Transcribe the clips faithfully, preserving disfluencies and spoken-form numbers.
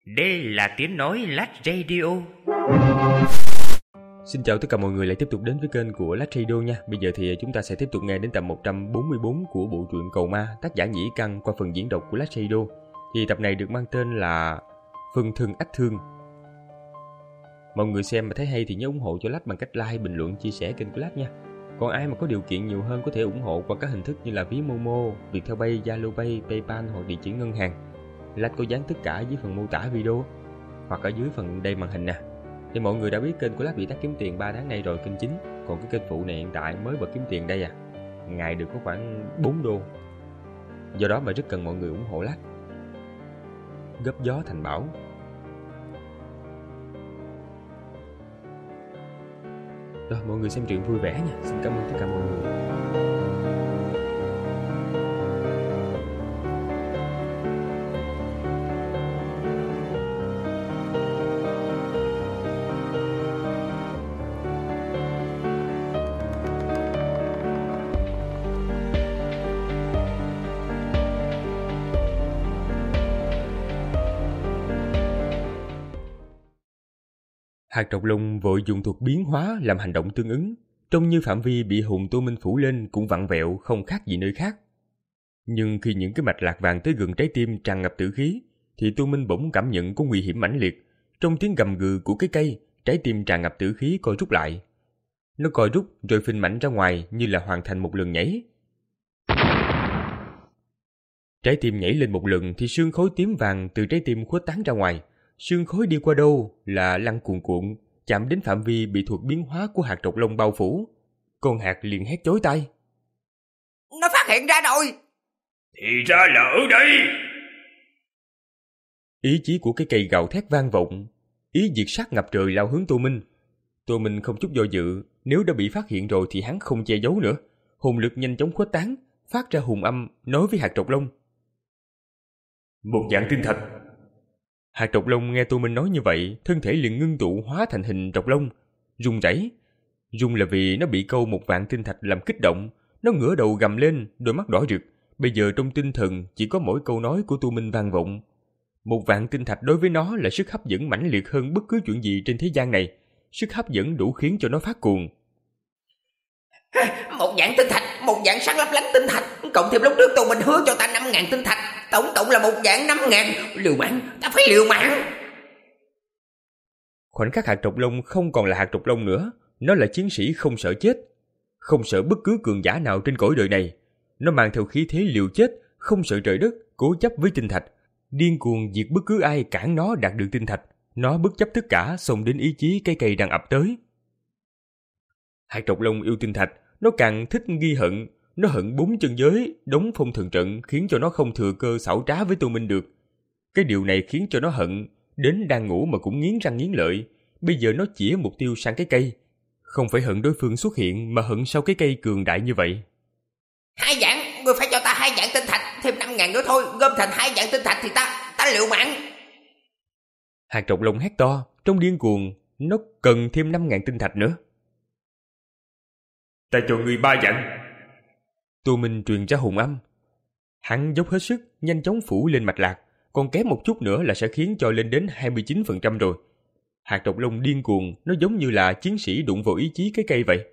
Đây là tiếng nói Lát Radio. Xin chào tất cả mọi người lại tiếp tục đến với kênh của Lát Radio nha. Bây giờ thì chúng ta sẽ tiếp tục nghe đến tập một trăm bốn mươi tư của bộ truyện Cầu Ma, tác giả Nhĩ Căn qua phần diễn đọc của Lát Radio. Thì tập này được mang tên là Phân Thân Ách Thương. Mọi người xem mà thấy hay thì nhớ ủng hộ cho Lát bằng cách like, bình luận, chia sẻ kênh của Lát nha. Còn ai mà có điều kiện nhiều hơn có thể ủng hộ qua các hình thức như là ví Momo, Viettelpay, Zalo Pay, PayPal hoặc địa chỉ ngân hàng. Lát có dán tất cả dưới phần mô tả video hoặc ở dưới phần đây màn hình nè. Thì mọi người đã biết kênh của Lát bị tắt kiếm tiền ba tháng nay rồi, kênh chính. Còn cái kênh phụ này hiện tại mới bật kiếm tiền đây à. Ngày được có khoảng bốn đô. Do đó mà rất cần mọi người ủng hộ Lát. Góp gió thành bão. Rồi mọi người xem truyện vui vẻ nha. Xin cảm ơn tất cả mọi người. Hạt Trọc Lông vội dùng thuật biến hóa làm hành động tương ứng, trông như phạm vi bị hồn Tô Minh phủ lên cũng vặn vẹo không khác gì nơi khác. Nhưng khi những cái mạch lạc vàng tới gần trái tim tràn ngập tử khí, thì Tô Minh bỗng cảm nhận có nguy hiểm mãnh liệt. Trong tiếng gầm gừ của cái cây, trái tim tràn ngập tử khí co rút lại. Nó co rút rồi phình mạnh ra ngoài như là hoàn thành một lần nhảy. Trái tim nhảy lên một lần thì sương khói tím vàng từ trái tim khuếch tán ra ngoài. Sương khói đi qua đâu là lăn cuồn cuộn, chạm đến phạm vi bị thuật biến hóa của hạt Trọc Lông bao phủ. Con hạt liền hét chói tai. Nó phát hiện ra rồi! Thì ra là ở đây! Ý chí của cái cây gào thét vang vọng, ý diệt sát ngập trời lao hướng Tô Minh. Tô Minh không chút do dự, nếu đã bị phát hiện rồi thì hắn không che giấu nữa. Hồn lực nhanh chóng khuếch tán, phát ra hùng âm nói với hạt Trọc Lông. Một dạng tinh thạch. Hạt Trọc Lông nghe Tô Minh nói như vậy, thân thể liền ngưng tụ hóa thành hình trọc lông, rung rẩy. Rung là vì nó bị câu một vạn tinh thạch làm kích động, nó ngửa đầu gầm lên, đôi mắt đỏ rực. Bây giờ trong tinh thần chỉ có mỗi câu nói của Tô Minh vang vọng. Một vạn tinh thạch đối với nó là sức hấp dẫn mãnh liệt hơn bất cứ chuyện gì trên thế gian này. Sức hấp dẫn đủ khiến cho nó phát cuồng. Một vạn tinh thạch, một vạn sáng lấp lánh tinh thạch, cộng thêm lúc trước Tô Minh hứa cho ta năm ngàn tinh thạch, tổng cộng là một vạn năm ngàn. Liều mạng, ta phải liều mạng. Khoảnh khắc hạt Trọc Lông không còn là hạt Trọc Lông nữa. Nó là chiến sĩ không sợ chết, không sợ bất cứ cường giả nào trên cõi đời này. Nó mang theo khí thế liều chết, không sợ trời đất, cố chấp với tinh thạch, điên cuồng diệt bất cứ ai cản nó đạt được tinh thạch. Nó bất chấp tất cả xông đến ý chí cây cây đang ập tới. Hạt Trọc Lông yêu tinh thạch, nó càng thích ghi hận. Nó hận bốn chân giới, đóng phong thần trận khiến cho nó không thừa cơ xảo trá với Tô Minh được. Cái điều này khiến cho nó hận, đến đang ngủ mà cũng nghiến răng nghiến lợi. Bây giờ nó chĩa mục tiêu sang cái cây. Không phải hận đối phương xuất hiện, mà hận sau cái cây cường đại như vậy. Hai vạn, ngươi phải cho ta hai vạn tinh thạch, thêm năm ngàn nữa thôi, gom thành hai vạn tinh thạch thì ta, ta liệu mạng. Hạt Trọc Lông hét to, trong điên cuồng, nó cần thêm năm ngàn tinh thạch nữa. Ta cho ngươi ba vạn. Tô Minh truyền ra hùng âm. Hắn dốc hết sức, nhanh chóng phủ lên mạch lạc, còn kém một chút nữa là sẽ khiến cho lên đến hai mươi chín phần trăm rồi. Hạt Trọc Lông điên cuồng, nó giống như là chiến sĩ đụng vào ý chí cái cây vậy.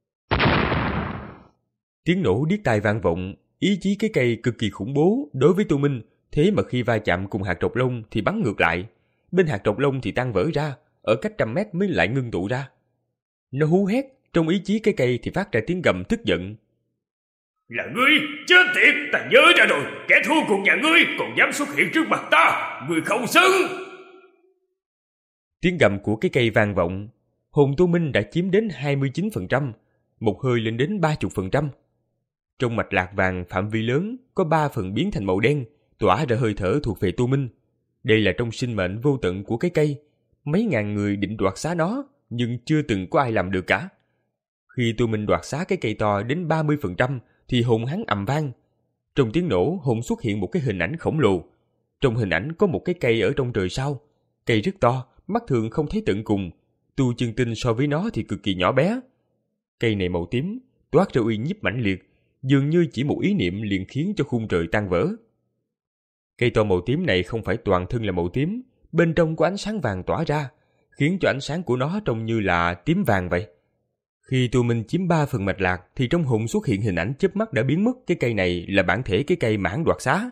Tiếng nổ điếc tai vang vọng, ý chí cái cây cực kỳ khủng bố đối với Tô Minh, thế mà khi va chạm cùng hạt Trọc Lông thì bắn ngược lại. Bên hạt Trọc Lông thì tan vỡ ra, ở cách trăm mét mới lại ngưng tụ ra. Nó hú hét, trong ý chí cái cây thì phát ra tiếng gầm tức giận. Là ngươi, chết tiệt, ta nhớ ra rồi, kẻ thù cùng nhà ngươi còn dám xuất hiện trước mặt ta, ngươi không xứng. Tiếng gầm của cái cây vang vọng, hồn Tô Minh đã chiếm đến hai mươi chín phần trăm, một hơi lên đến ba mươi phần trăm. Trong mạch lạc vàng phạm vi lớn, có ba phần biến thành màu đen, tỏa ra hơi thở thuộc về Tô Minh. Đây là trong sinh mệnh vô tận của cái cây, mấy ngàn người định đoạt xá nó, nhưng chưa từng có ai làm được cả. Khi Tô Minh đoạt xá cái cây to đến ba mươi phần trăm, thì hồn hắn ầm vang. Trong tiếng nổ, hồn xuất hiện một cái hình ảnh khổng lồ. Trong hình ảnh có một cái cây ở trong trời sao. Cây rất to, mắt thường không thấy tận cùng. Tu chân tinh so với nó thì cực kỳ nhỏ bé. Cây này màu tím, toát ra uy nhiếp mãnh liệt, dường như chỉ một ý niệm liền khiến cho khung trời tan vỡ. Cây to màu tím này không phải toàn thân là màu tím, bên trong có ánh sáng vàng tỏa ra, khiến cho ánh sáng của nó trông như là tím vàng vậy. Khi Tu Minh chiếm ba phần mạch lạc thì trong hồn xuất hiện hình ảnh chớp mắt đã biến mất. Cái cây này là bản thể cái cây mãn đoạt xá.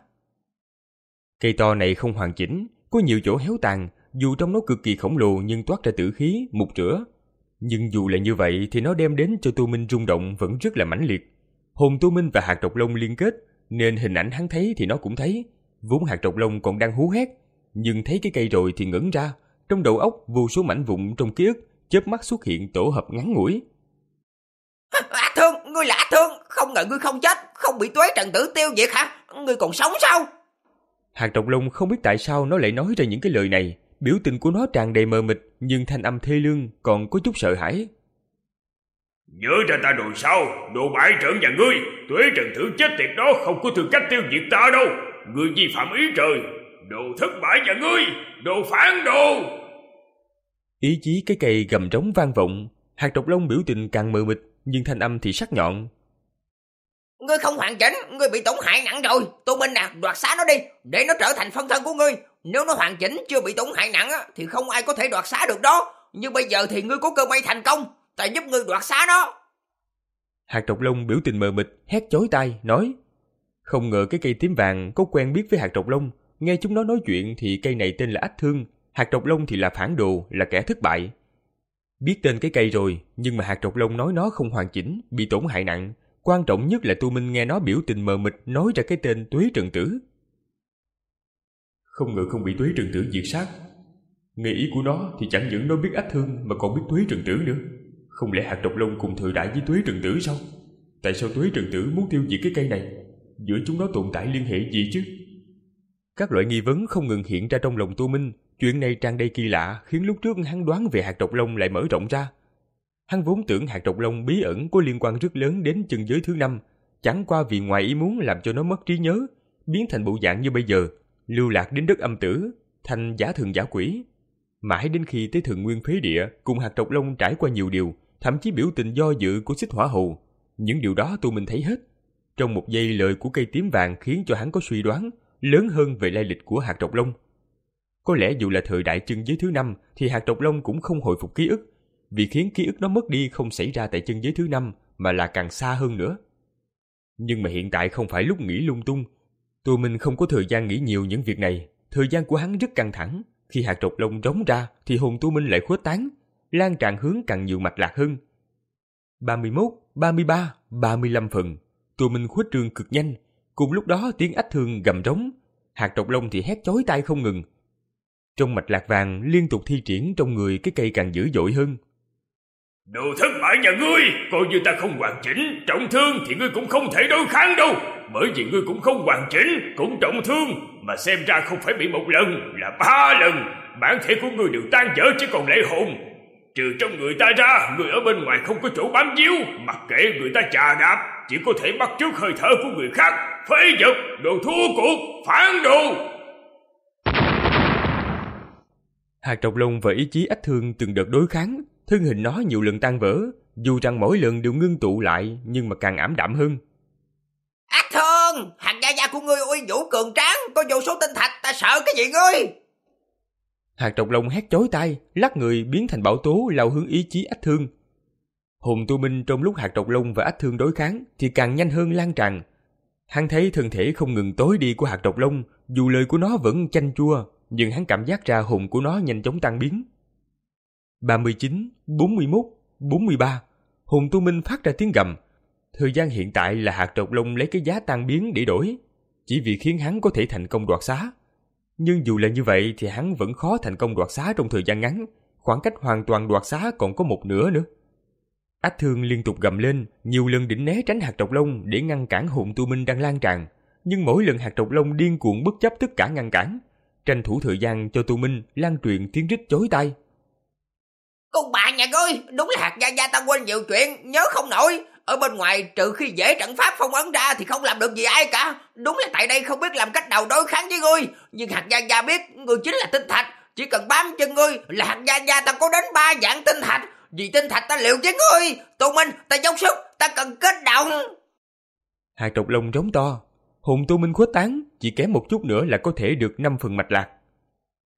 Cây to này không hoàn chỉnh, có nhiều chỗ héo tàn, dù trong nó cực kỳ khổng lồ nhưng toát ra tử khí, mục rửa. Nhưng dù là như vậy thì nó đem đến cho Tu Minh rung động vẫn rất là mãnh liệt. Hồn Tu Minh và hạt độc lông liên kết, nên hình ảnh hắn thấy thì nó cũng thấy. Vốn hạt độc lông còn đang hú hét, nhưng thấy cái cây rồi thì ngẩn ra. Trong đầu óc vô số mảnh vụn trong ký ức chớp mắt xuất hiện tổ hợp ngắn ngủi. Ác Thương, ngươi là Ác Thương, không ngờ ngươi không chết, không bị Tuế Trần Tử tiêu diệt hả? Ngươi còn sống sao? Hạt độc lông không biết tại sao nó lại nói ra những cái lời này. Biểu tình của nó tràn đầy mờ mịt, nhưng thanh âm thê lương còn có chút sợ hãi. Nhớ ra ta rồi sao? Đồ bại trận nhà ngươi, Tuế Trần Tử chết tiệt đó không có tư cách tiêu diệt ta đâu. Ngươi vi phạm ý trời, đồ thất bại nhà ngươi, đồ phản đồ. Ý chí cái cây gầm trống vang vọng. Hạt độc lông biểu tình càng mờ mịt, nhưng thanh âm thì sắc nhọn. Ngươi không hoàn chỉnh, ngươi bị tổn hại nặng rồi. Tu Minh à, đoạt xá nó đi, để nó trở thành phân thân của ngươi. Nếu nó hoàn chỉnh chưa bị tổn hại nặng á, thì không ai có thể đoạt xá được đó. Nhưng bây giờ thì ngươi có cơ may thành công, ta giúp ngươi đoạt xá nó. Hạt độc lông biểu tình mờ mịt, hét chói tai, nói. Không ngờ cái cây tím vàng có quen biết với hạt độc lông. Nghe chúng nó nói chuyện thì cây này tên là Ách Thương, hạt độc lông thì là phản đồ, là kẻ thất bại. Biết tên cái cây rồi, nhưng mà hạt độc lông nói nó không hoàn chỉnh, bị tổn hại nặng. Quan trọng nhất là Tu Minh nghe nó biểu tình mờ mịt nói ra cái tên Tuế Trần Tử. Không ngờ không bị Tuế Trần Tử diệt sát. Nghe ý của nó thì chẳng những nó biết Ách Thương mà còn biết Tuế Trần Tử nữa. Không lẽ hạt độc lông cùng thời đại với Tuế Trần Tử sao? Tại sao Tuế Trần Tử muốn tiêu diệt cái cây này? Giữa chúng nó tồn tại liên hệ gì chứ? Các loại nghi vấn không ngừng hiện ra trong lòng Tu Minh. Chuyện này tràn đầy kỳ lạ, khiến lúc trước hắn đoán về hạt độc lông lại mở rộng ra. Hắn vốn tưởng hạt độc lông bí ẩn có liên quan rất lớn đến chân giới thứ năm, chẳng qua vì ngoài ý muốn làm cho nó mất trí nhớ, biến thành bộ dạng như bây giờ, lưu lạc đến đất âm tử, thành giả thần giả quỷ. Mãi đến khi tới Thần Nguyên Phế Địa, cùng hạt độc lông trải qua nhiều điều, thậm chí biểu tình do dự của Xích Hỏa Hồ. Những điều đó Tu Minh thấy hết. Trong một giây lời của cây tím vàng khiến cho hắn có suy đoán lớn hơn về lai lịch của hạt độc lông. Có lẽ dù là thời đại chân giới thứ năm thì hạt độc lông cũng không hồi phục ký ức, vì khiến ký ức nó mất đi không xảy ra tại chân giới thứ năm mà là càng xa hơn nữa. Nhưng mà hiện tại không phải lúc nghĩ lung tung. Tu Minh không có thời gian nghĩ nhiều những việc này. Thời gian của hắn rất căng thẳng. Khi hạt độc lông rống ra thì hồn Tu Minh lại khuếch tán, lan tràn hướng càng nhiều mạch lạc hơn. ba mươi mốt, ba mươi ba, ba mươi lăm phần. Tu Minh khuếch trương cực nhanh. Cùng lúc đó tiếng Ách Thương gầm rống, hạt độc lông thì hét chói tai không ngừng. Trong mạch lạc vàng liên tục thi triển trong người cái cây càng dữ dội hơn. Đồ thất bại nhà ngươi, coi như ta không hoàn chỉnh, trọng thương thì ngươi cũng không thể đối kháng đâu. Bởi vì ngươi cũng không hoàn chỉnh, cũng trọng thương, mà xem ra không phải bị một lần, là ba lần. Bản thể của ngươi đều tan vỡ chỉ còn lại hồn. Trừ trong người ta ra, người ở bên ngoài không có chỗ bám víu, mặc kệ người ta chà đạp, chỉ có thể bắt chước hơi thở của người khác. Phế vật, đồ thua cuộc, phản đồ. Hạt độc lông và ý chí Ách Thương từng đợt đối kháng, thân hình nó nhiều lần tan vỡ, dù rằng mỗi lần đều ngưng tụ lại nhưng mà càng ảm đạm hơn. Ác Thương, hạt gia gia của ngươi uy vũ cường tráng, có vô số tinh thạch, ta sợ cái gì ngươi? Hạt độc lông hét chói tai, lắc người biến thành bão tố lao hướng ý chí Ách Thương. Hồn Tu Minh trong lúc hạt độc lông và Ách Thương đối kháng thì càng nhanh hơn lan tràn. Hắn thấy thân thể không ngừng tối đi của hạt độc lông, dù lời của nó vẫn chanh chua, nhưng hắn cảm giác ra hồn của nó nhanh chóng tan biến. ba mươi chín, bốn mươi mốt, bốn mươi ba. Hồn Tu Minh phát ra tiếng gầm. Thời gian hiện tại là hạt độc lông lấy cái giá tan biến để đổi, chỉ vì khiến hắn có thể thành công đoạt xá. Nhưng dù là như vậy thì hắn vẫn khó thành công đoạt xá trong thời gian ngắn, khoảng cách hoàn toàn đoạt xá còn có một nửa nữa. Ách Thương liên tục gầm lên, nhiều lần định né tránh hạt độc lông để ngăn cản hồn Tu Minh đang lan tràn, nhưng mỗi lần hạt độc lông điên cuồng bất chấp tất cả ngăn cản, tranh thủ thời gian cho Tu Minh lan truyền tiếng rít chói tai. Con bà nhà ngươi, đúng là hạt gia gia ta quên nhiều chuyện, nhớ không nổi. Ở bên ngoài trừ khi dễ trận pháp phong ấn ra thì không làm được gì ai cả. Đúng là tại đây không biết làm cách nào đối kháng với ngươi. Nhưng hạt gia gia biết ngươi chính là tinh thạch, chỉ cần bám chân ngươi là hạt gia gia ta có đến ba vạn tinh thạch. Vì tinh thạch ta liều với ngươi. Tu Minh, ta dốc sức, ta cần kết động. Hạt độc lông rống to, hồn Tu Minh khuếch tán, chỉ kém một chút nữa là có thể được năm phần mạch lạc.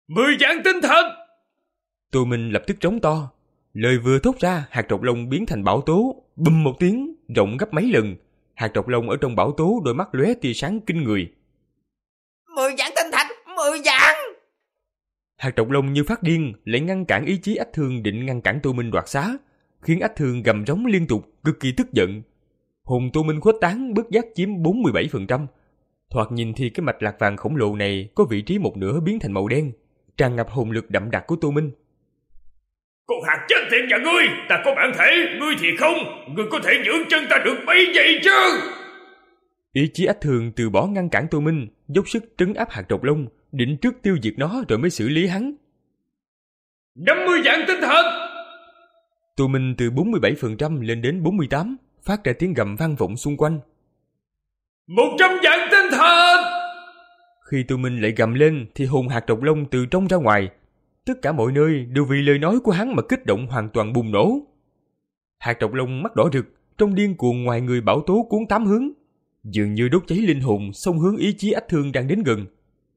Mười vạn tinh thần. Tô Minh lập tức trống to. Lời vừa thốt ra, hạt trọc lông biến thành bão tố, bùm một tiếng, rộng gấp mấy lần. Hạt trọc lông ở trong bão tố đôi mắt lóe tia sáng kinh người. Mười vạn tinh thạch, mười vạn. Hạt trọc lông như phát điên, lại ngăn cản ý chí Ách Thương định ngăn cản Tô Minh đoạt xá, khiến Ách Thương gầm rống liên tục, cực kỳ tức giận. Hồn Tô Minh khuếch tán bất giác chiếm bốn mươi bảy phần trăm. Thoạt nhìn thì cái mạch lạc vàng khổng lồ này có vị trí một nửa biến thành màu đen, tràn ngập hồn lực đậm đặc của Tô Minh. Con hạt chết tiệt nhà ngươi, ta có bản thể, ngươi thì không, ngươi có thể dưỡng chân ta được mấy gì chứ? Ý chí Ách Thường từ bỏ ngăn cản Tô Minh, dốc sức trấn áp hạt trọc lông, định trước tiêu diệt nó rồi mới xử lý hắn. năm mươi vạn tinh thần. Tô Minh từ bốn mươi bảy phần trăm lên đến bốn mươi tám, phát ra tiếng gầm vang vọng xung quanh. một trăm vạn tinh thần. Khi Tô Minh lại gầm lên thì hồn hạt trọc lông từ trong ra ngoài, tất cả mọi nơi đều vì lời nói của hắn mà kích động hoàn toàn bùng nổ. Hạt trọc lông mắt đỏ rực, trong điên cuồng ngoài người bão tố cuốn tám hướng, dường như đốt cháy linh hồn xông hướng ý chí Ách Thương đang đến gần.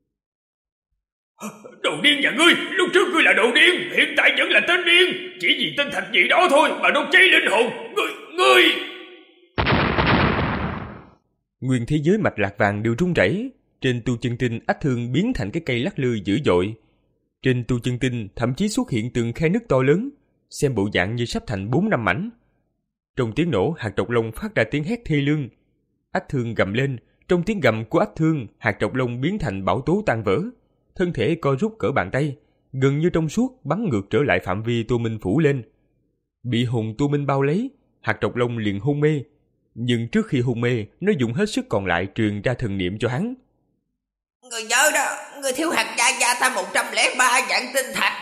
Đồ điên nhà ngươi, lúc trước ngươi là đồ điên, hiện tại vẫn là tên điên, chỉ vì tinh thạch gì đó thôi mà đốt cháy linh hồn, ngươi, ngươi. Nguyên thế giới mạch lạc vàng đều rung rẩy, trên tu chân tinh Ách Thương biến thành cái cây lắc lư dữ dội. Trên tu chân tinh thậm chí xuất hiện từng khe nứt to lớn, xem bộ dạng như sắp thành bốn năm mảnh. Trong tiếng nổ, hạt trọc lông phát ra tiếng hét thê lương. Ách Thương gầm lên, trong tiếng gầm của Ách Thương, hạt trọc lông biến thành bão tố tan vỡ, thân thể co rút cỡ bàn tay, gần như trong suốt bắn ngược trở lại phạm vi Tô Minh phủ lên. Bị hồn Tô Minh bao lấy, hạt trọc lông liền hôn mê, nhưng trước khi hôn mê, nó dùng hết sức còn lại truyền ra thần niệm cho hắn. Người nhớ đó, người thiếu hạt gia gia ta một trăm lẻ ba vạn tinh thạch.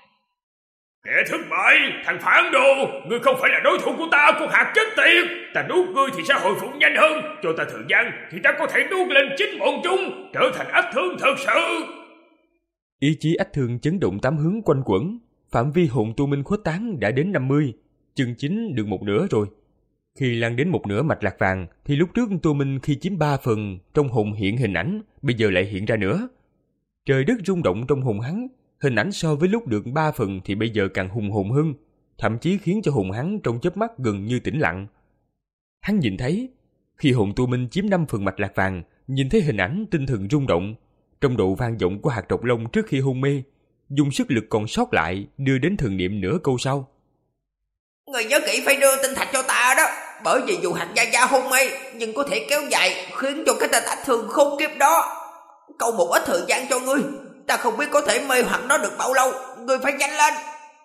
Kẻ thất bại, thằng phản đồ, ngươi không phải là đối thủ của ta, con hạt chết tiệt. Ta nuốt ngươi thì sẽ hồi phục nhanh hơn, cho ta thời gian thì ta có thể nuốt lên chính bọn chúng, trở thành Ách Thương thật sự. Ý chí Ách Thương chấn động tám hướng quanh quẩn, phạm vi hồn Tô Minh khuếch tán đã đến năm mươi, chừng chính được một nửa rồi. Khi lan đến một nửa mạch lạc vàng, thì lúc trước Tô Minh khi chiếm ba phần trong hồn hiện hình ảnh, bây giờ lại hiện ra nữa. Trời đất rung động trong hồn hắn, hình ảnh so với lúc được ba phần thì bây giờ càng hùng hồn hơn, thậm chí khiến cho hồn hắn trong chớp mắt gần như tĩnh lặng. Hắn nhìn thấy, khi hồn Tô Minh chiếm năm phần mạch lạc vàng, nhìn thấy hình ảnh tinh thần rung động, trong độ vang vọng của hạt trọc lông trước khi hôn mê, dùng sức lực còn sót lại đưa đến thần niệm nửa câu sau. Người nhớ kỹ phải đưa tinh thạch cho ta đó, bởi vì dù hạt gia gia hôn mê nhưng có thể kéo dài, khiến cho cái tên Ách Thương khốn kiếp đó. Câu một ít thời gian cho ngươi, ta không biết có thể mê hoặc nó được bao lâu, ngươi phải nhanh lên.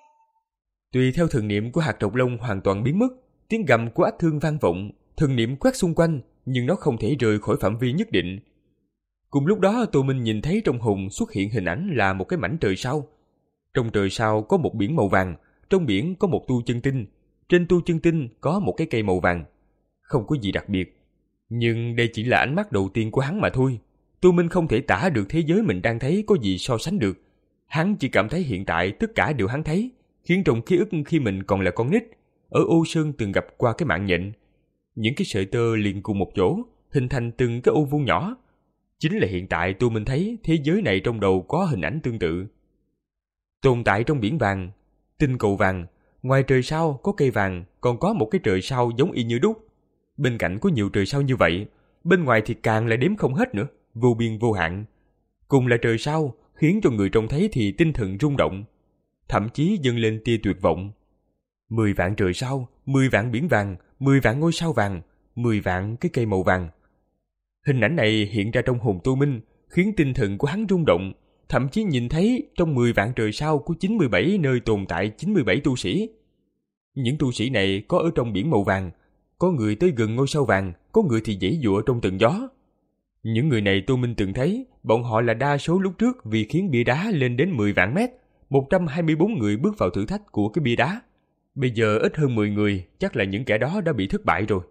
Tùy theo thần niệm của hạt trọc lông hoàn toàn biến mất, tiếng gầm của Ách Thương vang vọng, thần niệm quét xung quanh, nhưng nó không thể rời khỏi phạm vi nhất định. Cùng lúc đó, Tô Minh nhìn thấy trong hồn xuất hiện hình ảnh là một cái mảnh trời sao. Trong trời sao có một biển màu vàng, trong biển có một tu chân tinh, trên tu chân tinh có một cái cây màu vàng. Không có gì đặc biệt, nhưng đây chỉ là ánh mắt đầu tiên của hắn mà thôi. Tô Minh không thể tả được thế giới mình đang thấy có gì so sánh được. Hắn chỉ cảm thấy hiện tại tất cả đều hắn thấy, khiến trong ký ức khi mình còn là con nít, ở Ô Sơn từng gặp qua cái mạng nhện. Những cái sợi tơ liền cùng một chỗ, hình thành từng cái ô vuông nhỏ. Chính là hiện tại Tô Minh thấy thế giới này trong đầu có hình ảnh tương tự. Tồn tại trong biển vàng, tinh cầu vàng, ngoài trời sao có cây vàng, còn có một cái trời sao giống y như đúc. Bên cạnh có nhiều trời sao như vậy, bên ngoài thì càng là đếm không hết nữa, vô biên vô hạn. Cùng là trời sao, khiến cho người trông thấy thì tinh thần rung động, thậm chí dâng lên tia tuyệt vọng. Mười vạn trời sao, mười vạn biển vàng, mười vạn ngôi sao vàng, mười vạn cái cây màu vàng. Hình ảnh này hiện ra trong hồn Tô Minh, khiến tinh thần của hắn rung động, thậm chí nhìn thấy trong mười vạn trời sao của chín mươi bảy nơi tồn tại chín mươi bảy tu sĩ. Những tu sĩ này có ở trong biển màu vàng, có người tới gần ngôi sao vàng, có người thì giãy giụa trong tầng gió. Những người này Tô Minh từng thấy, bọn họ là đa số lúc trước vì khiến bia đá lên đến mười vạn mét, một trăm hai mươi bốn người bước vào thử thách của cái bia đá. Bây giờ ít hơn mười người, chắc là những kẻ đó đã bị thất bại rồi.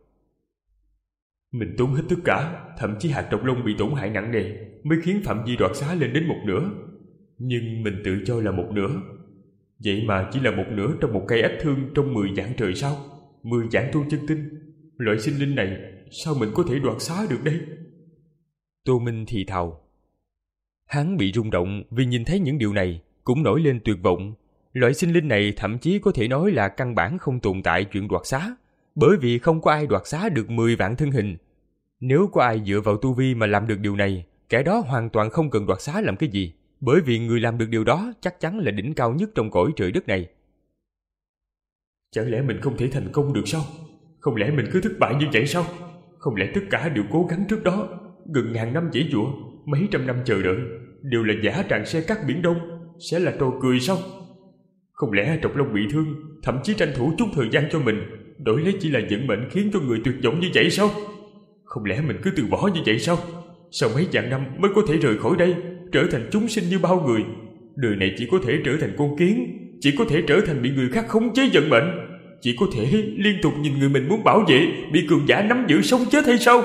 Mình tốn hết tất cả, thậm chí hạt trọc lông bị tổn hại nặng nề, mới khiến phạm vi đoạt xá lên đến một nửa. Nhưng mình tự cho là một nửa. Vậy mà chỉ là một nửa trong một cây Ách Thương trong mười vạn trời sao, mười vạn tu chân tinh. Loại sinh linh này, sao mình có thể đoạt xá được đây? Tô Minh thì thào. Hắn bị rung động vì nhìn thấy những điều này, cũng nổi lên tuyệt vọng. Loại sinh linh này thậm chí có thể nói là căn bản không tồn tại chuyện đoạt xá, bởi vì không có ai đoạt xá được mười vạn thân hình. Nếu có ai dựa vào tu vi mà làm được điều này, kẻ đó hoàn toàn không cần đoạt xá làm cái gì, bởi vì người làm được điều đó chắc chắn là đỉnh cao nhất trong cõi trời đất này. Chẳng lẽ mình không thể thành công được sao? Không lẽ mình cứ thất bại như vậy sao? Không lẽ tất cả đều cố gắng trước đó, gần ngàn năm giãy giụa, mấy trăm năm chờ đợi, đều là giả tràng xe cát biển đông, sẽ là trò cười sao? Không lẽ Trọng Long bị thương, thậm chí tranh thủ chút thời gian cho mình, đổi lấy chỉ là vận mệnh khiến cho người tuyệt vọng như vậy sao? Không lẽ mình cứ từ bỏ như vậy sao? Sau mấy vạn năm mới có thể rời khỏi đây, trở thành chúng sinh như bao người. Đời này chỉ có thể trở thành con kiến, chỉ có thể trở thành bị người khác khống chế vận mệnh, chỉ có thể liên tục nhìn người mình muốn bảo vệ bị cường giả nắm giữ sống chết hay sao?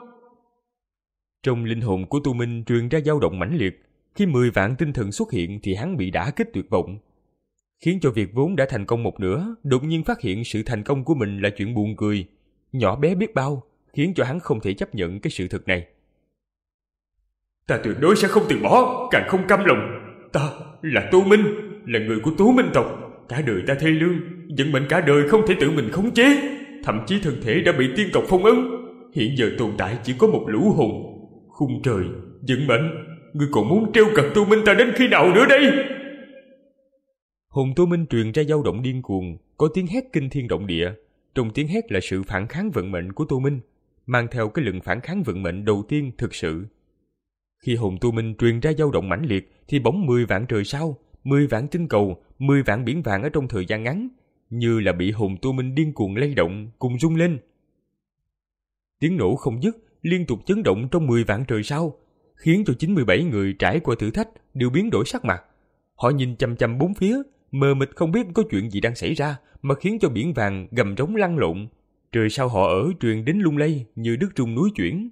Trong linh hồn của Tu Minh truyền ra dao động mãnh liệt. Khi mười vạn tinh thần xuất hiện thì hắn bị đả kích tuyệt vọng, khiến cho việc vốn đã thành công một nửa đột nhiên phát hiện sự thành công của mình là chuyện buồn cười, nhỏ bé biết bao, khiến cho hắn không thể chấp nhận cái sự thật này. Ta tuyệt đối sẽ không từ bỏ, càng không cam lòng. Ta là Tu Minh, là người của Tú Minh tộc. Cả đời ta thê lương, vận mệnh cả đời không thể tự mình khống chế, thậm chí thân thể đã bị tiên tộc phong ấn. Hiện giờ tồn tại chỉ có một lũ hồn. Khung trời, vận mệnh, ngươi còn muốn trêu cợt Tu Minh ta đến khi nào nữa đây? Hồn Tu Minh truyền ra dao động điên cuồng, có tiếng hét kinh thiên động địa. Trong tiếng hét là sự phản kháng vận mệnh của Tu Minh, mang theo cái lực phản kháng vận mệnh đầu tiên thực sự. Khi hồn Tu Minh truyền ra dao động mãnh liệt thì bỗng mười vạn trời sao, mười vạn tinh cầu, mười vạn biển vàng ở trong thời gian ngắn, như là bị hồn Tu Minh điên cuồng lay động, cùng rung lên. Tiếng nổ không dứt, liên tục chấn động trong mười vạn trời sao, khiến cho chín mươi bảy người trải qua thử thách đều biến đổi sắc mặt. Họ nhìn chằm chằm bốn phía, mờ mịt không biết có chuyện gì đang xảy ra, mà khiến cho biển vàng gầm rống lăn lộn. Trời sao họ ở truyền đến lung lay như đất rung núi chuyển.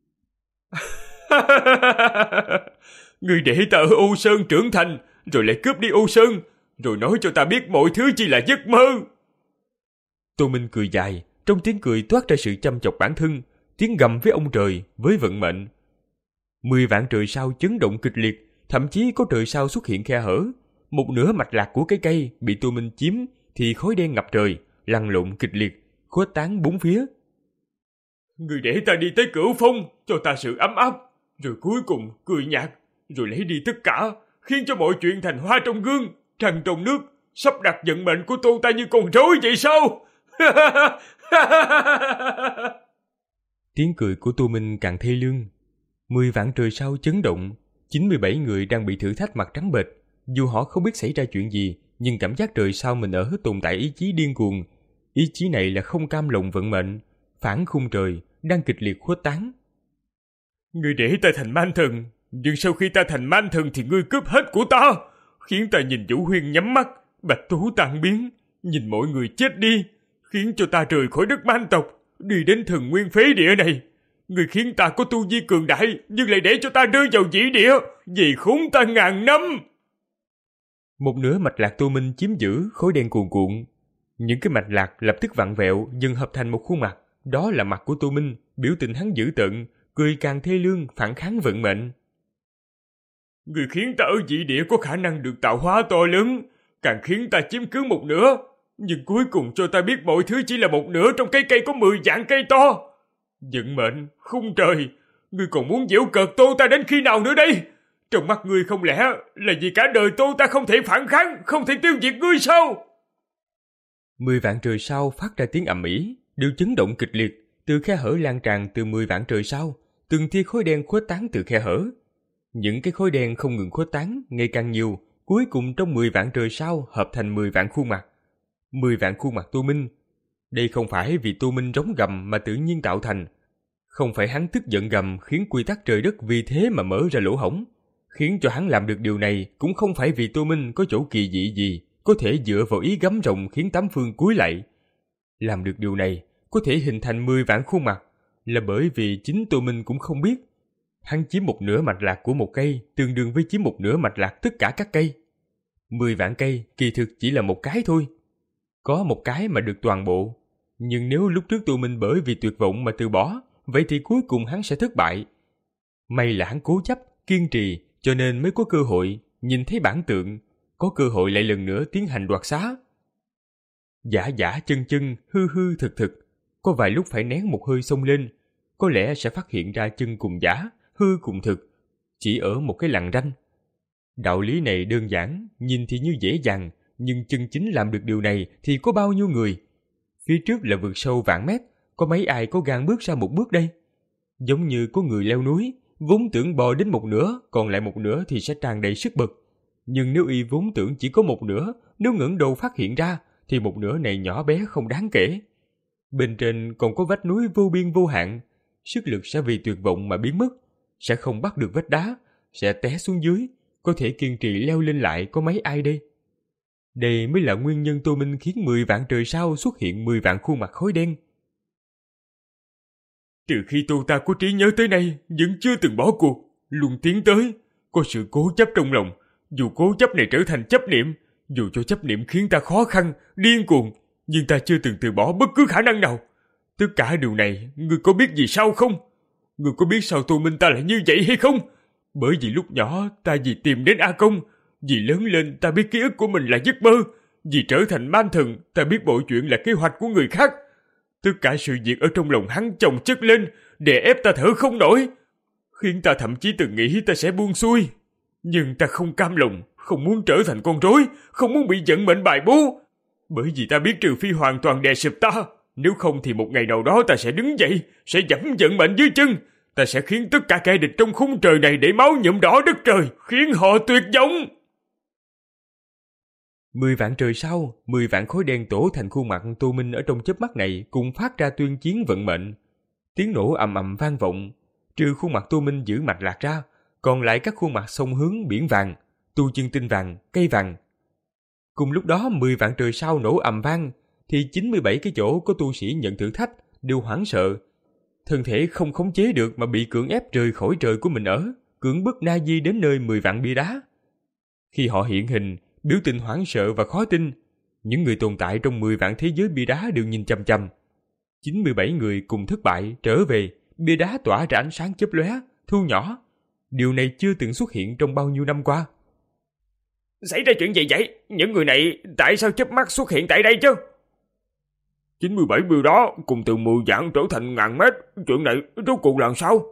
Người để ta ở Ô Sơn trưởng thành, rồi lại cướp đi Ô Sơn, rồi nói cho ta biết mọi thứ chỉ là giấc mơ. Tô Minh cười dài, trong tiếng cười toát ra sự chăm chọc bản thân, tiếng gầm với ông trời, với vận mệnh. Mười vạn trời sao chấn động kịch liệt, thậm chí có trời sao xuất hiện khe hở. Một nửa mạch lạc của cái cây bị Tô Minh chiếm thì khói đen ngập trời, lăn lộn kịch liệt, khuếch tán bốn phía. Người để ta đi tới Cửu Phong, cho ta sự ấm áp, rồi cuối cùng cười nhạt, rồi lấy đi tất cả, khiến cho mọi chuyện thành hoa trong gương, trăng trong nước, sắp đặt vận mệnh của tôn ta như con rối vậy sao? Tiếng cười của Tô Minh càng thê lương. Mười vạn trời sao chấn động, chín mươi bảy người đang bị thử thách mặt trắng bệch. Dù họ không biết xảy ra chuyện gì, nhưng cảm giác trời sao mình ở tồn tại ý chí điên cuồng. Ý chí này là không cam lòng vận mệnh, phản khung trời, đang kịch liệt khuếch tán. Ngươi để ta thành man thần, nhưng sau khi ta thành man thần thì ngươi cướp hết của ta, khiến ta nhìn Vũ Huyên nhắm mắt, Bạch Tú tan biến, nhìn mọi người chết đi, khiến cho ta rời khỏi đất man tộc, đi đến thần nguyên phế địa này. Ngươi khiến ta có tu vi cường đại, nhưng lại để cho ta rơi vào dĩ địa, vì khốn ta ngàn năm. Một nửa mạch lạc Tô Minh chiếm giữ khối đen cuồn cuộn. Những cái mạch lạc lập tức vặn vẹo, dần hợp thành một khuôn mặt. Đó là mặt của Tô Minh, biểu tình hắn dữ tợn, cười càng thê lương, phản kháng vận mệnh. Ngươi khiến ta ở dị địa có khả năng được tạo hóa to lớn, càng khiến ta chiếm cứ một nửa, nhưng cuối cùng cho ta biết mọi thứ chỉ là một nửa trong cây cây có mười vạn cây to. Vận mệnh, khung trời, ngươi còn muốn giễu cợt tô ta đến khi nào nữa đây? Trong mắt ngươi không lẽ là vì cả đời tô ta không thể phản kháng, không thể tiêu diệt ngươi sao? Mười vạn trời sao phát ra tiếng ầm ĩ, đều chấn động kịch liệt, từ khe hở lan tràn từ mười vạn trời sao, từng tia khói đen khuếch tán từ khe hở. Những cái khói đen không ngừng khuếch tán, ngày càng nhiều, cuối cùng trong mười vạn trời sao hợp thành mười vạn khuôn mặt. Mười vạn khuôn mặt Tô Minh. Đây không phải vì Tô Minh rống gầm mà tự nhiên tạo thành. Không phải hắn tức giận gầm khiến quy tắc trời đất vì thế mà mở ra lỗ hổng. Khiến cho hắn làm được điều này cũng không phải vì Tô Minh có chỗ kỳ dị gì, có thể dựa vào ý gắm rộng khiến tám phương cúi lạy. Làm được điều này, có thể hình thành mười vạn khuôn mặt, là bởi vì chính Tô Minh cũng không biết. Hắn chiếm một nửa mạch lạc của một cây, tương đương với chiếm một nửa mạch lạc tất cả các cây. Mười vạn cây kỳ thực chỉ là một cái thôi. Có một cái mà được toàn bộ. Nhưng nếu lúc trước Tô Minh bởi vì tuyệt vọng mà từ bỏ, vậy thì cuối cùng hắn sẽ thất bại. May là hắn cố chấp, kiên trì, cho nên mới có cơ hội nhìn thấy bản tượng, có cơ hội lại lần nữa tiến hành đoạt xá. Giả giả chân chân, hư hư thực thực, có vài lúc phải nén một hơi xông lên, có lẽ sẽ phát hiện ra chân cùng giả, hư cùng thực, chỉ ở một cái lằn ranh. Đạo lý này đơn giản, nhìn thì như dễ dàng, nhưng chân chính làm được điều này thì có bao nhiêu người? Phía trước là vực sâu vạn mét, có mấy ai có gan bước ra một bước đây? Giống như có người leo núi, vốn tưởng bò đến một nửa, còn lại một nửa thì sẽ tràn đầy sức bật. Nhưng nếu y vốn tưởng chỉ có một nửa, nếu ngẩng đầu phát hiện ra, thì một nửa này nhỏ bé không đáng kể. Bên trên còn có vách núi vô biên vô hạn, sức lực sẽ vì tuyệt vọng mà biến mất, sẽ không bắt được vách đá, sẽ té xuống dưới, có thể kiên trì leo lên lại có mấy ai đây? Đây mới là nguyên nhân Tô Minh khiến mười vạn trời sao xuất hiện mười vạn khuôn mặt khói đen. Từ khi Tô ta có trí nhớ tới nay, vẫn chưa từng bỏ cuộc, luôn tiến tới, có sự cố chấp trong lòng. Dù cố chấp này trở thành chấp niệm, dù cho chấp niệm khiến ta khó khăn, điên cuồng, nhưng ta chưa từng từ bỏ bất cứ khả năng nào. Tất cả điều này, ngươi có biết vì sao không? Ngươi có biết sao Tô Minh ta lại như vậy hay không? Bởi vì lúc nhỏ ta vì tìm đến A Công, vì lớn lên ta biết ký ức của mình là giấc mơ, vì trở thành man thần ta biết mọi chuyện là kế hoạch của người khác. Tất cả sự việc ở trong lòng hắn chồng chất lên, đè ép ta thở không nổi, khiến ta thậm chí từng nghĩ ta sẽ buông xuôi. Nhưng ta không cam lòng, không muốn trở thành con rối, không muốn bị vận mệnh bài bố. Bởi vì ta biết trừ phi hoàn toàn đè sụp ta, nếu không thì một ngày nào đó ta sẽ đứng dậy, sẽ giẫm vận mệnh dưới chân. Ta sẽ khiến tất cả kẻ địch trong khung trời này để máu nhuộm đỏ đất trời, khiến họ tuyệt vọng. Mười vạn trời sau, mười vạn khối đen tổ thành khuôn mặt Tô Minh ở trong chớp mắt này cùng phát ra tuyên chiến vận mệnh. Tiếng nổ ầm ầm vang vọng, trừ khuôn mặt Tô Minh giữ mạch lạc ra, còn lại các khuôn mặt sông hướng biển vàng, tu chân tinh vàng, cây vàng. Cùng lúc đó mười vạn trời sau nổ ầm vang, thì chín mươi bảy cái chỗ có tu sĩ nhận thử thách đều hoảng sợ. Thân thể không khống chế được mà bị cưỡng ép rời khỏi trời của mình ở, cưỡng bức Na Di đến nơi mười vạn bia đá. Khi họ hiện hình, biểu tình hoảng sợ và khó tin, những người tồn tại trong mười vạn thế giới bia đá đều nhìn chằm chằm. chín mươi bảy người cùng thất bại, trở về, bia đá tỏa ra ánh sáng chớp lóe, thu nhỏ. Điều này chưa từng xuất hiện trong bao nhiêu năm qua. Xảy ra chuyện gì vậy? Những người này tại sao chớp mắt xuất hiện tại đây chứ? chín mươi bảy bia đá cùng từ mười vạn trở thành ngàn mét, chuyện này rốt cuộc là sao?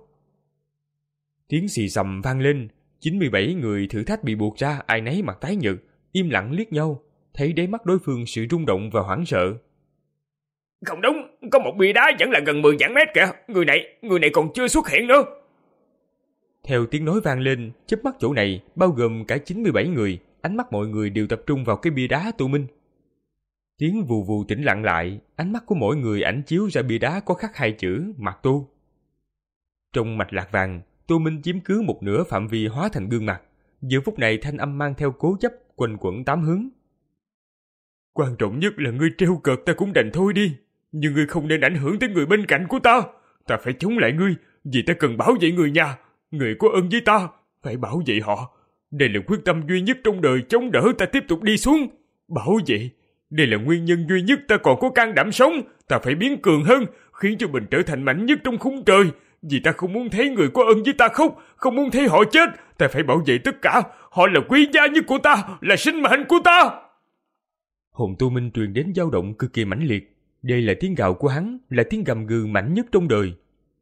Tiếng xì xầm vang lên, chín mươi bảy người thử thách bị buộc ra, ai nấy mặt tái nhợt, im lặng liếc nhau, thấy đáy mắt đối phương sự rung động và hoảng sợ. Không đúng, có một bia đá vẫn là gần mười vạn mét kìa, người này, người này còn chưa xuất hiện nữa. Theo tiếng nói vang lên, chớp mắt chỗ này bao gồm cả chín mươi bảy người, ánh mắt mọi người đều tập trung vào cái bia đá Tô Minh. Tiếng vù vù tĩnh lặng lại, ánh mắt của mỗi người ảnh chiếu ra bia đá có khắc hai chữ mặt Tô. Trong mạch lạc vàng, Tô Minh chiếm cứ một nửa phạm vi hóa thành gương mặt. Giờ phút này thanh âm mang theo cố chấp quanh quẩn tám hướng. Quan trọng nhất là ngươi trêu cợt ta cũng đành thôi đi, nhưng ngươi không nên ảnh hưởng tới người bên cạnh của ta. Ta phải chống lại ngươi, vì ta cần bảo vệ người nhà. Người có ơn với ta, phải bảo vệ họ. Đây là quyết tâm duy nhất trong đời chống đỡ ta tiếp tục đi xuống. Bảo vệ, đây là nguyên nhân duy nhất ta còn có can đảm sống. Ta phải biến cường hơn, khiến cho mình trở thành mạnh nhất trong khung trời. Vì ta không muốn thấy người có ơn với ta khóc, không muốn thấy họ chết. Ta phải bảo vệ tất cả, họ là quý giá nhất của ta, là sinh mệnh của ta. Hồn Tô Minh truyền đến dao động cực kỳ mãnh liệt. Đây là tiếng gào của hắn, là tiếng gầm gừ mạnh nhất trong đời.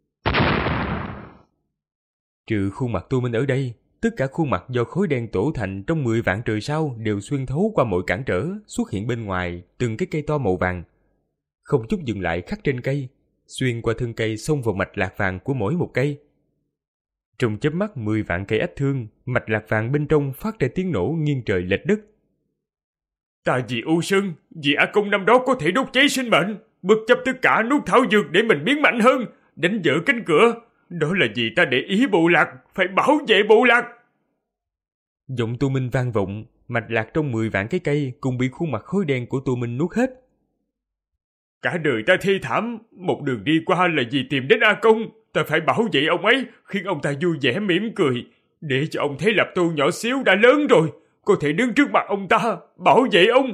Trừ khuôn mặt Tô Minh ở đây, tất cả khuôn mặt do khối đen tổ thành trong mười vạn trời sao đều xuyên thấu qua mọi cản trở, xuất hiện bên ngoài từng cái cây to màu vàng. Không chút dừng lại khắc trên cây, xuyên qua thân cây xông vào mạch lạc vàng của mỗi một cây. Trong chớp mắt mười vạn cây ách thương, mạch lạc vàng bên trong phát ra tiếng nổ nghiêng trời lệch đất. Ta vì U Sơn, vì A Công năm đó có thể đốt cháy sinh mệnh, bất chấp tất cả nuốt thảo dược để mình biến mạnh hơn, đánh vỡ cánh cửa. Đó là vì ta để ý bộ lạc, phải bảo vệ bộ lạc. Giọng Tô Minh vang vọng, mạch lạc trong mười vạn cái cây cùng bị khuôn mặt khối đen của Tô Minh nuốt hết. Cả đời ta thê thảm, một đường đi qua là vì tìm đến A Công. Ta phải bảo vệ ông ấy, khiến ông ta vui vẻ mỉm cười, để cho ông thấy Lập Tô nhỏ xíu đã lớn rồi, có thể đứng trước mặt ông ta, bảo vệ ông.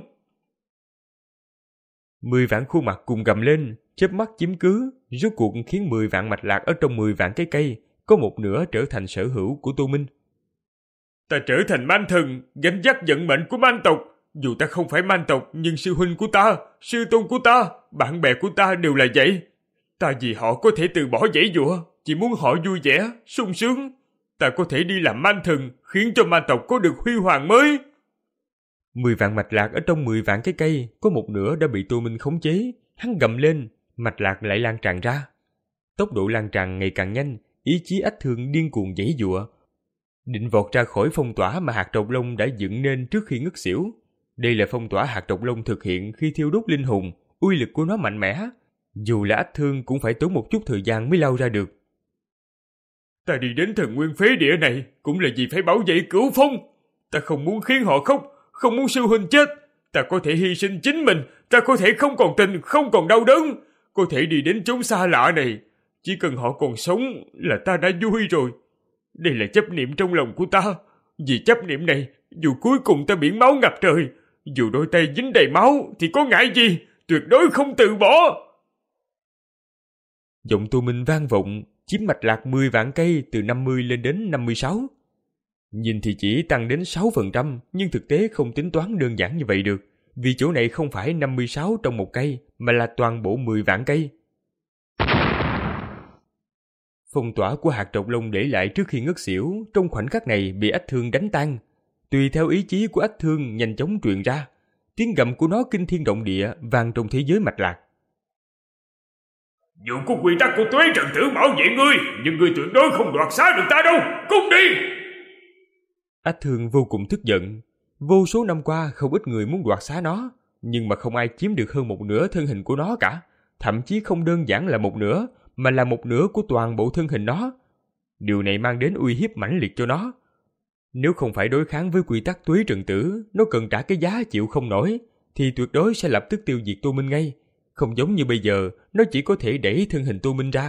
Mười vạn khuôn mặt cùng gầm lên, chớp mắt chiếm cứ, rốt cuộc khiến mười vạn mạch lạc ở trong mười vạn cái cây, có một nửa trở thành sở hữu của Tô Minh. Ta trở thành man thần, gánh vác vận mệnh của man tộc. Dù ta không phải man tộc, nhưng sư huynh của ta, sư tôn của ta, bạn bè của ta đều là vậy. Ta vì họ có thể từ bỏ giãy giụa, chỉ muốn họ vui vẻ, sung sướng. Ta có thể đi làm man thần, khiến cho man tộc có được huy hoàng mới. Mười vạn mạch lạc ở trong mười vạn cái cây, có một nửa đã bị Tô Minh khống chế. Hắn gầm lên, mạch lạc lại lan tràn ra. Tốc độ lan tràn ngày càng nhanh, ý chí Ách Thương điên cuồng giãy giụa, định vọt ra khỏi phong tỏa mà hạt độc lông đã dựng nên trước khi ngất xỉu. Đây là phong tỏa hạt độc lông thực hiện khi thiêu đốt linh hồn, uy lực của nó mạnh mẽ. Dù là Ách Thương cũng phải tốn một chút thời gian mới lao ra được. Ta đi đến thần nguyên phế địa này cũng là vì phải bảo vệ Cửu Phong. Ta không muốn khiến họ khóc, không muốn sư huynh chết. Ta có thể hy sinh chính mình, ta có thể không còn tình, không còn đau đớn, có thể đi đến chốn xa lạ này. Chỉ cần họ còn sống là ta đã vui rồi. Đây là chấp niệm trong lòng của ta. Vì chấp niệm này, dù cuối cùng ta biển máu ngập trời, dù đôi tay dính đầy máu thì có ngại gì, tuyệt đối không từ bỏ. Giọng Tô Minh vang vọng, chiếm mạch lạc mười vạn cây từ năm mươi lên đến năm mươi sáu. Nhìn thì chỉ tăng đến sáu phần trăm, nhưng thực tế không tính toán đơn giản như vậy được, vì chỗ này không phải năm mươi sáu trong một cây, mà là toàn bộ mười vạn cây. Phong tỏa của hạt độc lông để lại trước khi ngất xỉu, trong khoảnh khắc này bị Ách Thương đánh tan. Tùy theo ý chí của Ách Thương nhanh chóng truyền ra, tiếng gầm của nó kinh thiên động địa vang trong thế giới mạch lạc. Dù có quy tắc của Tuế Trần Tử bảo vệ ngươi, nhưng ngươi tuyệt đối không đoạt xá được ta đâu, cút đi! Ách Thương vô cùng tức giận. Vô số năm qua không ít người muốn đoạt xá nó, nhưng mà không ai chiếm được hơn một nửa thân hình của nó cả. Thậm chí không đơn giản là một nửa, mà là một nửa của toàn bộ thân hình nó. Điều này mang đến uy hiếp mãnh liệt cho nó. Nếu không phải đối kháng với quy tắc Tuế Trần Tử, nó cần trả cái giá chịu không nổi, thì tuyệt đối sẽ lập tức tiêu diệt Tô Minh ngay. Không giống như bây giờ, nó chỉ có thể đẩy thân hình Tô Minh ra.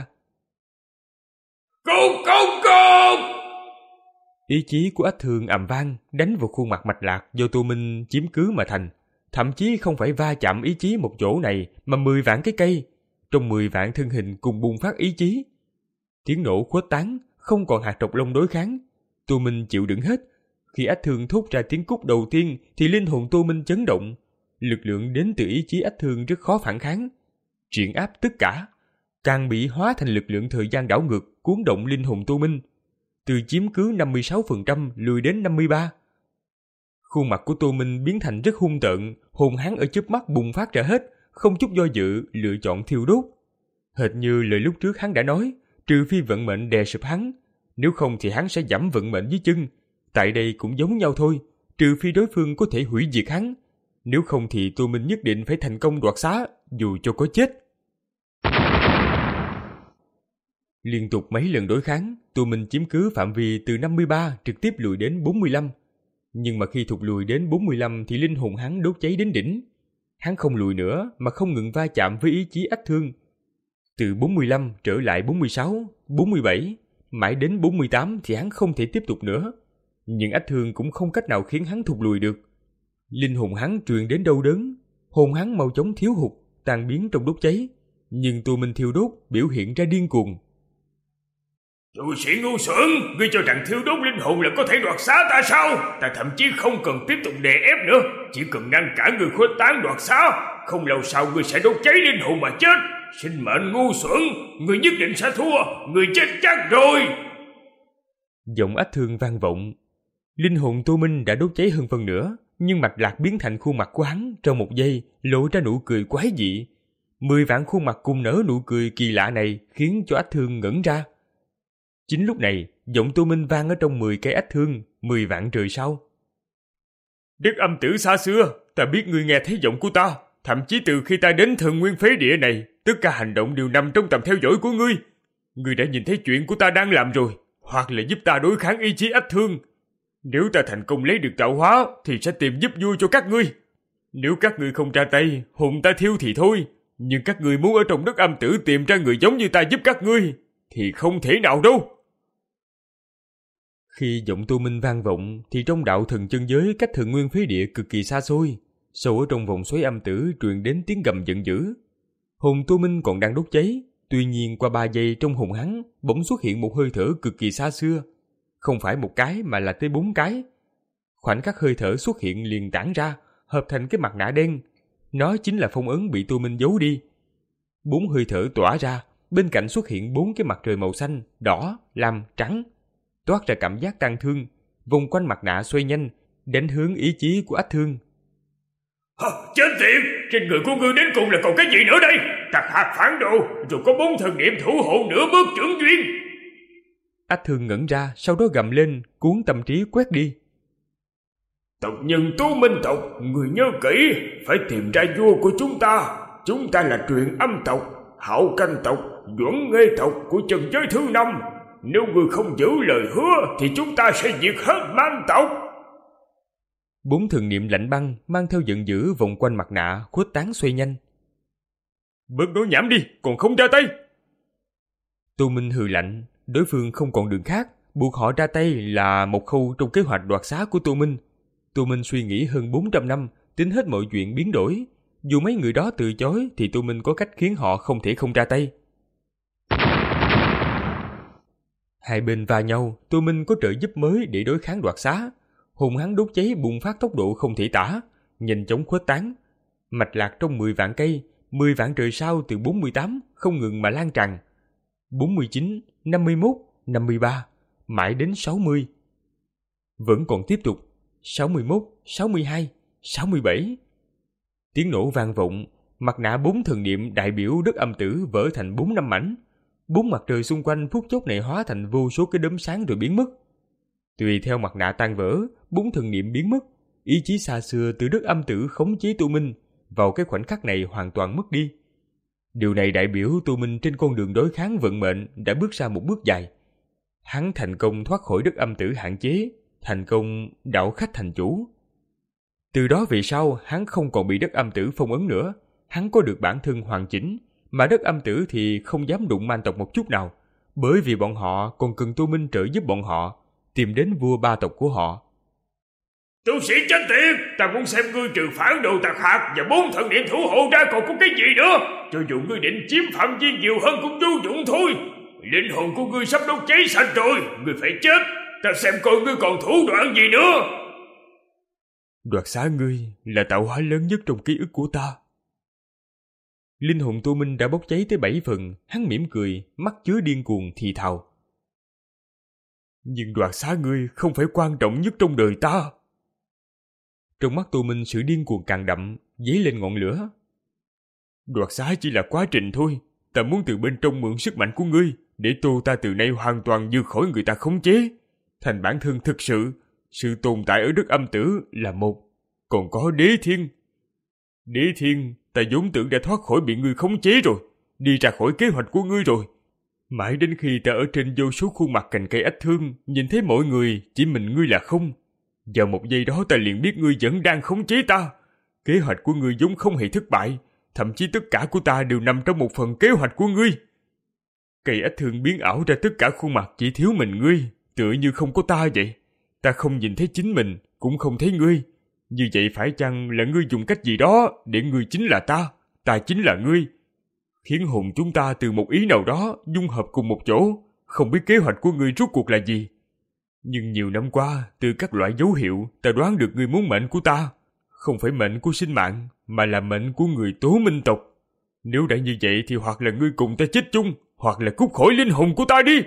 Công công công! Ý chí của Ách Thương ầm vang đánh vào khuôn mặt mạch lạc do Tô Minh chiếm cứ mà thành. Thậm chí không phải va chạm ý chí một chỗ này, mà mười vạn cái cây. Trong mười vạn thân hình cùng bùng phát ý chí. Tiếng nổ khuếch tán, không còn hạt độc lông đối kháng. Tô Minh chịu đựng hết. Khi Ách Thương thốt ra tiếng cút đầu tiên thì linh hồn Tô Minh chấn động. Lực lượng đến từ ý chí Ách Thương rất khó phản kháng. Triển áp tất cả, càng bị hóa thành lực lượng thời gian đảo ngược cuốn động linh hồn Tô Minh. Từ chiếm cứ năm mươi sáu phần trăm lùi đến năm mươi ba phần trăm. Khuôn mặt của Tô Minh biến thành rất hung tợn, hồn hắn ở chớp mắt bùng phát ra hết, không chút do dự lựa chọn thiêu đốt. Hệt như lời lúc trước hắn đã nói, trừ phi vận mệnh đè sụp hắn, nếu không thì hắn sẽ giẫm vận mệnh dưới chân. Tại đây cũng giống nhau thôi, trừ phi đối phương có thể hủy diệt hắn, nếu không thì Tô Minh nhất định phải thành công đoạt xá, dù cho có chết. Liên tục mấy lần đối kháng, Tô Minh chiếm cứ phạm vi từ năm mươi ba trực tiếp lùi đến bốn mươi lăm. Nhưng mà khi thụt lùi đến bốn mươi lăm thì linh hồn hắn đốt cháy đến đỉnh. Hắn không lùi nữa mà không ngừng va chạm với ý chí Ách Thương. Từ bốn mươi lăm trở lại bốn mươi sáu, bốn mươi bảy, mãi đến bốn mươi tám thì hắn không thể tiếp tục nữa. Nhưng Ách Thương cũng không cách nào khiến hắn thụt lùi được. Linh hồn hắn truyền đến đau đớn, hồn hắn mau chóng thiếu hụt, tan biến trong đốt cháy. Nhưng Tô Minh thiêu đốt biểu hiện ra điên cuồng. Tôi sĩ ngu xuẩn, ngươi cho rằng thiêu đốt linh hồn là có thể đoạt xá ta sao? Ta thậm chí không cần tiếp tục đè ép nữa, chỉ cần ngăn cản người khuếch tán đoạt xá. Không lâu sau ngươi sẽ đốt cháy linh hồn mà chết. Sinh mệnh ngu xuẩn, ngươi nhất định sẽ thua, ngươi chết chắc rồi. Giọng Ách Thương vang vọng. Linh hồn Tô Minh đã đốt cháy hơn phần nữa, nhưng mạch lạc biến thành khuôn mặt của hắn trong một giây lộ ra nụ cười quái dị. Mười vạn khuôn mặt cùng nở nụ cười kỳ lạ này khiến cho Ách Thương ngẩn ra. Chính lúc này, giọng Tô Minh vang ở trong mười cây ách thương, mười vạn trời sau. Đức âm tử xa xưa, ta biết ngươi nghe thấy giọng của ta. Thậm chí từ khi ta đến thần nguyên phế địa này, tất cả hành động đều nằm trong tầm theo dõi của ngươi. Ngươi đã nhìn thấy chuyện của ta đang làm rồi, hoặc là giúp ta đối kháng ý chí ách thương. Nếu ta thành công lấy được tạo hóa, thì sẽ tìm giúp vui cho các ngươi. Nếu các ngươi không ra tay, hồn ta thiêu thì thôi. Nhưng các ngươi muốn ở trong đất âm tử tìm ra người giống như ta giúp các ngươi, thì không thể nào đâu. Khi giọng Tô Minh vang vọng, thì trong đạo thần chân giới cách thần nguyên phế địa cực kỳ xa xôi. Sâu ở trong vòng xoáy âm tử truyền đến tiếng gầm giận dữ. Hồn Tô Minh còn đang đốt cháy, tuy nhiên qua ba giây trong hồn hắn bỗng xuất hiện một hơi thở cực kỳ xa xưa. không phải một cái mà là tới bốn cái. Khoảnh khắc hơi thở xuất hiện liền tản ra, hợp thành cái mặt nạ đen. Nó chính là phong ấn bị Tô Minh giấu đi. Bốn hơi thở tỏa ra, bên cạnh xuất hiện bốn cái mặt trời màu xanh, đỏ, lam, trắng. Toát ra cảm giác tang thương, vòng quanh mặt nạ xoay nhanh, đánh hướng ý chí của Ách Thương. Hả, chết tiệt, trên người của ngươi đến cùng là còn cái gì nữa đây? Tặc hạt phản đồ, rồi có bốn thần niệm thủ hộ nửa bước trưởng duyên. Ách Thương ngẩn ra, sau đó gầm lên, cuốn tâm trí quét đi. Tộc nhân Tú Minh tộc, người nhớ kỹ, phải tìm ra vua của chúng ta. Chúng ta là truyền âm tộc, hậu canh tộc, duẩn nghê tộc của trần giới thứ năm. Nếu người không giữ lời hứa thì chúng ta sẽ diệt hết man tộc. Bốn thần niệm lạnh băng mang theo giận dữ vòng quanh mặt nạ khuếch tán xoay nhanh. Bớt nói nhảm đi, còn không ra tay. Tô Minh hừ lạnh, đối phương không còn đường khác, buộc họ ra tay là một khâu trong kế hoạch đoạt xá của Tô Minh. Tô Minh suy nghĩ hơn bốn trăm năm, tính hết mọi chuyện biến đổi. Dù mấy người đó từ chối thì Tô Minh có cách khiến họ không thể không ra tay. Hai bên va nhau, Tô Minh có trợ giúp mới để đối kháng đoạt xá. Hùng hắn đốt cháy bùng phát tốc độ không thể tả, nhanh chóng khuếch tán. Mạch lạc trong mười vạn cây, mười vạn trời sao từ bốn mươi tám không ngừng mà lan tràn. bốn mươi chín, năm mươi mốt, năm mươi ba, mãi đến sáu mươi. Vẫn còn tiếp tục, sáu mươi mốt, sáu mươi hai, sáu mươi bảy. Tiếng nổ vang vọng, mặt nạ bốn thần niệm đại biểu đất âm tử vỡ thành bốn năm mảnh. Bốn mặt trời xung quanh phút chốc này hóa thành vô số cái đốm sáng rồi biến mất. Tùy theo mặt nạ tan vỡ, bốn thần niệm biến mất, ý chí xa xưa từ đất âm tử khống chế Tô Minh vào cái khoảnh khắc này hoàn toàn mất đi. Điều này đại biểu Tô Minh trên con đường đối kháng vận mệnh đã bước ra một bước dài. Hắn thành công thoát khỏi đất âm tử hạn chế, thành công đạo khách thành chủ. Từ đó về sau, hắn không còn bị đất âm tử phong ấn nữa, hắn có được bản thân hoàn chỉnh, mà đất âm tử thì không dám đụng man tộc một chút nào, bởi vì bọn họ còn cần Tô Minh trợ giúp bọn họ tìm đến vua ba tộc của họ. Tu sĩ chết tiệt, ta muốn xem ngươi trừ phản đồ tặc hạt và bốn thần niệm thủ hộ ra còn có cái gì nữa. Cho dù ngươi định chiếm phạm vi nhiều hơn cũng vô dụng thôi. Linh hồn của ngươi sắp đốt cháy sạch rồi, ngươi phải chết. Ta xem coi ngươi còn thủ đoạn gì nữa. Đoạt xá ngươi là tạo hóa lớn nhất trong ký ức của ta. Linh hồn Tô Minh đã bốc cháy tới bảy phần, hắn mỉm cười, mắt chứa điên cuồng thì thào. Nhưng đoạt xá ngươi không phải quan trọng nhất trong đời ta. Trong mắt Tô Minh sự điên cuồng càng đậm, dấy lên ngọn lửa. Đoạt xá chỉ là quá trình thôi, ta muốn từ bên trong mượn sức mạnh của ngươi, để tô ta từ nay hoàn toàn vượt khỏi người ta khống chế. Thành bản thân thực sự, sự tồn tại ở đất âm tử là một, còn có đế thiên. Đế thiên, ta vốn tưởng đã thoát khỏi bị ngươi khống chế rồi, đi ra khỏi kế hoạch của ngươi rồi. Mãi đến khi ta ở trên vô số khuôn mặt cành cây ách thương, nhìn thấy mọi người, chỉ mình ngươi là không. Vào một giây đó ta liền biết ngươi vẫn đang khống chế ta. Kế hoạch của ngươi vốn không hề thất bại, thậm chí tất cả của ta đều nằm trong một phần kế hoạch của ngươi. Cây ách thương biến ảo ra tất cả khuôn mặt chỉ thiếu mình ngươi, tựa như không có ta vậy. Ta không nhìn thấy chính mình, cũng không thấy ngươi. Như vậy phải chăng là ngươi dùng cách gì đó để ngươi chính là ta, ta chính là ngươi, khiến hồn chúng ta từ một ý nào đó dung hợp cùng một chỗ, không biết kế hoạch của ngươi rốt cuộc là gì. Nhưng nhiều năm qua, từ các loại dấu hiệu, ta đoán được ngươi muốn mệnh của ta, không phải mệnh của sinh mạng, mà là mệnh của người Tố Minh tộc. Nếu đã như vậy thì hoặc là ngươi cùng ta chết chung, hoặc là cút khỏi linh hồn của ta đi.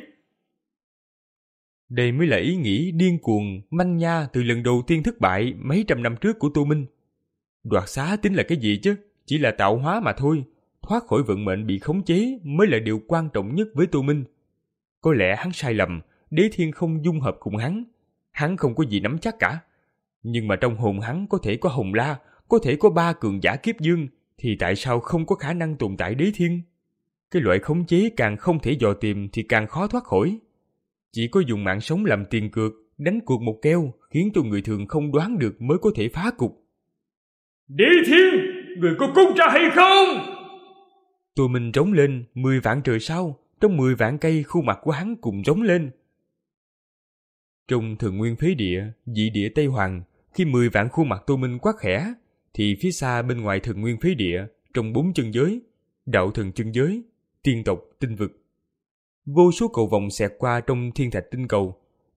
Đây mới là ý nghĩ điên cuồng, manh nha từ lần đầu tiên thất bại mấy trăm năm trước của Tô Minh. Đoạt xá tính là cái gì chứ? Chỉ là tạo hóa mà thôi. Thoát khỏi vận mệnh bị khống chế mới là điều quan trọng nhất với Tô Minh. Có lẽ hắn sai lầm, đế thiên không dung hợp cùng hắn. Hắn không có gì nắm chắc cả. Nhưng mà trong hồn hắn có thể có Hồng La, có thể có ba cường giả kiếp dương, thì tại sao không có khả năng tồn tại đế thiên? Cái loại khống chế càng không thể dò tìm thì càng khó thoát khỏi. Chỉ có dùng mạng sống làm tiền cược, đánh cuộc một keo, khiến cho người thường không đoán được mới có thể phá cục. Đế thiên, người có cút ra hay không? Tô Minh rống lên, mười vạn trời sao, trong mười vạn cây khuôn mặt của hắn cùng rống lên. Trong Thường Nguyên Phế Địa, dị địa Tây Hoàng, khi mười vạn khuôn mặt Tô Minh quát khẽ, thì phía xa bên ngoài Thường Nguyên Phế Địa, trong bốn chân giới, đạo thần chân giới, tiên tộc tinh vực, vô số cầu vòng xẹt qua trong thiên thạch tinh cầu.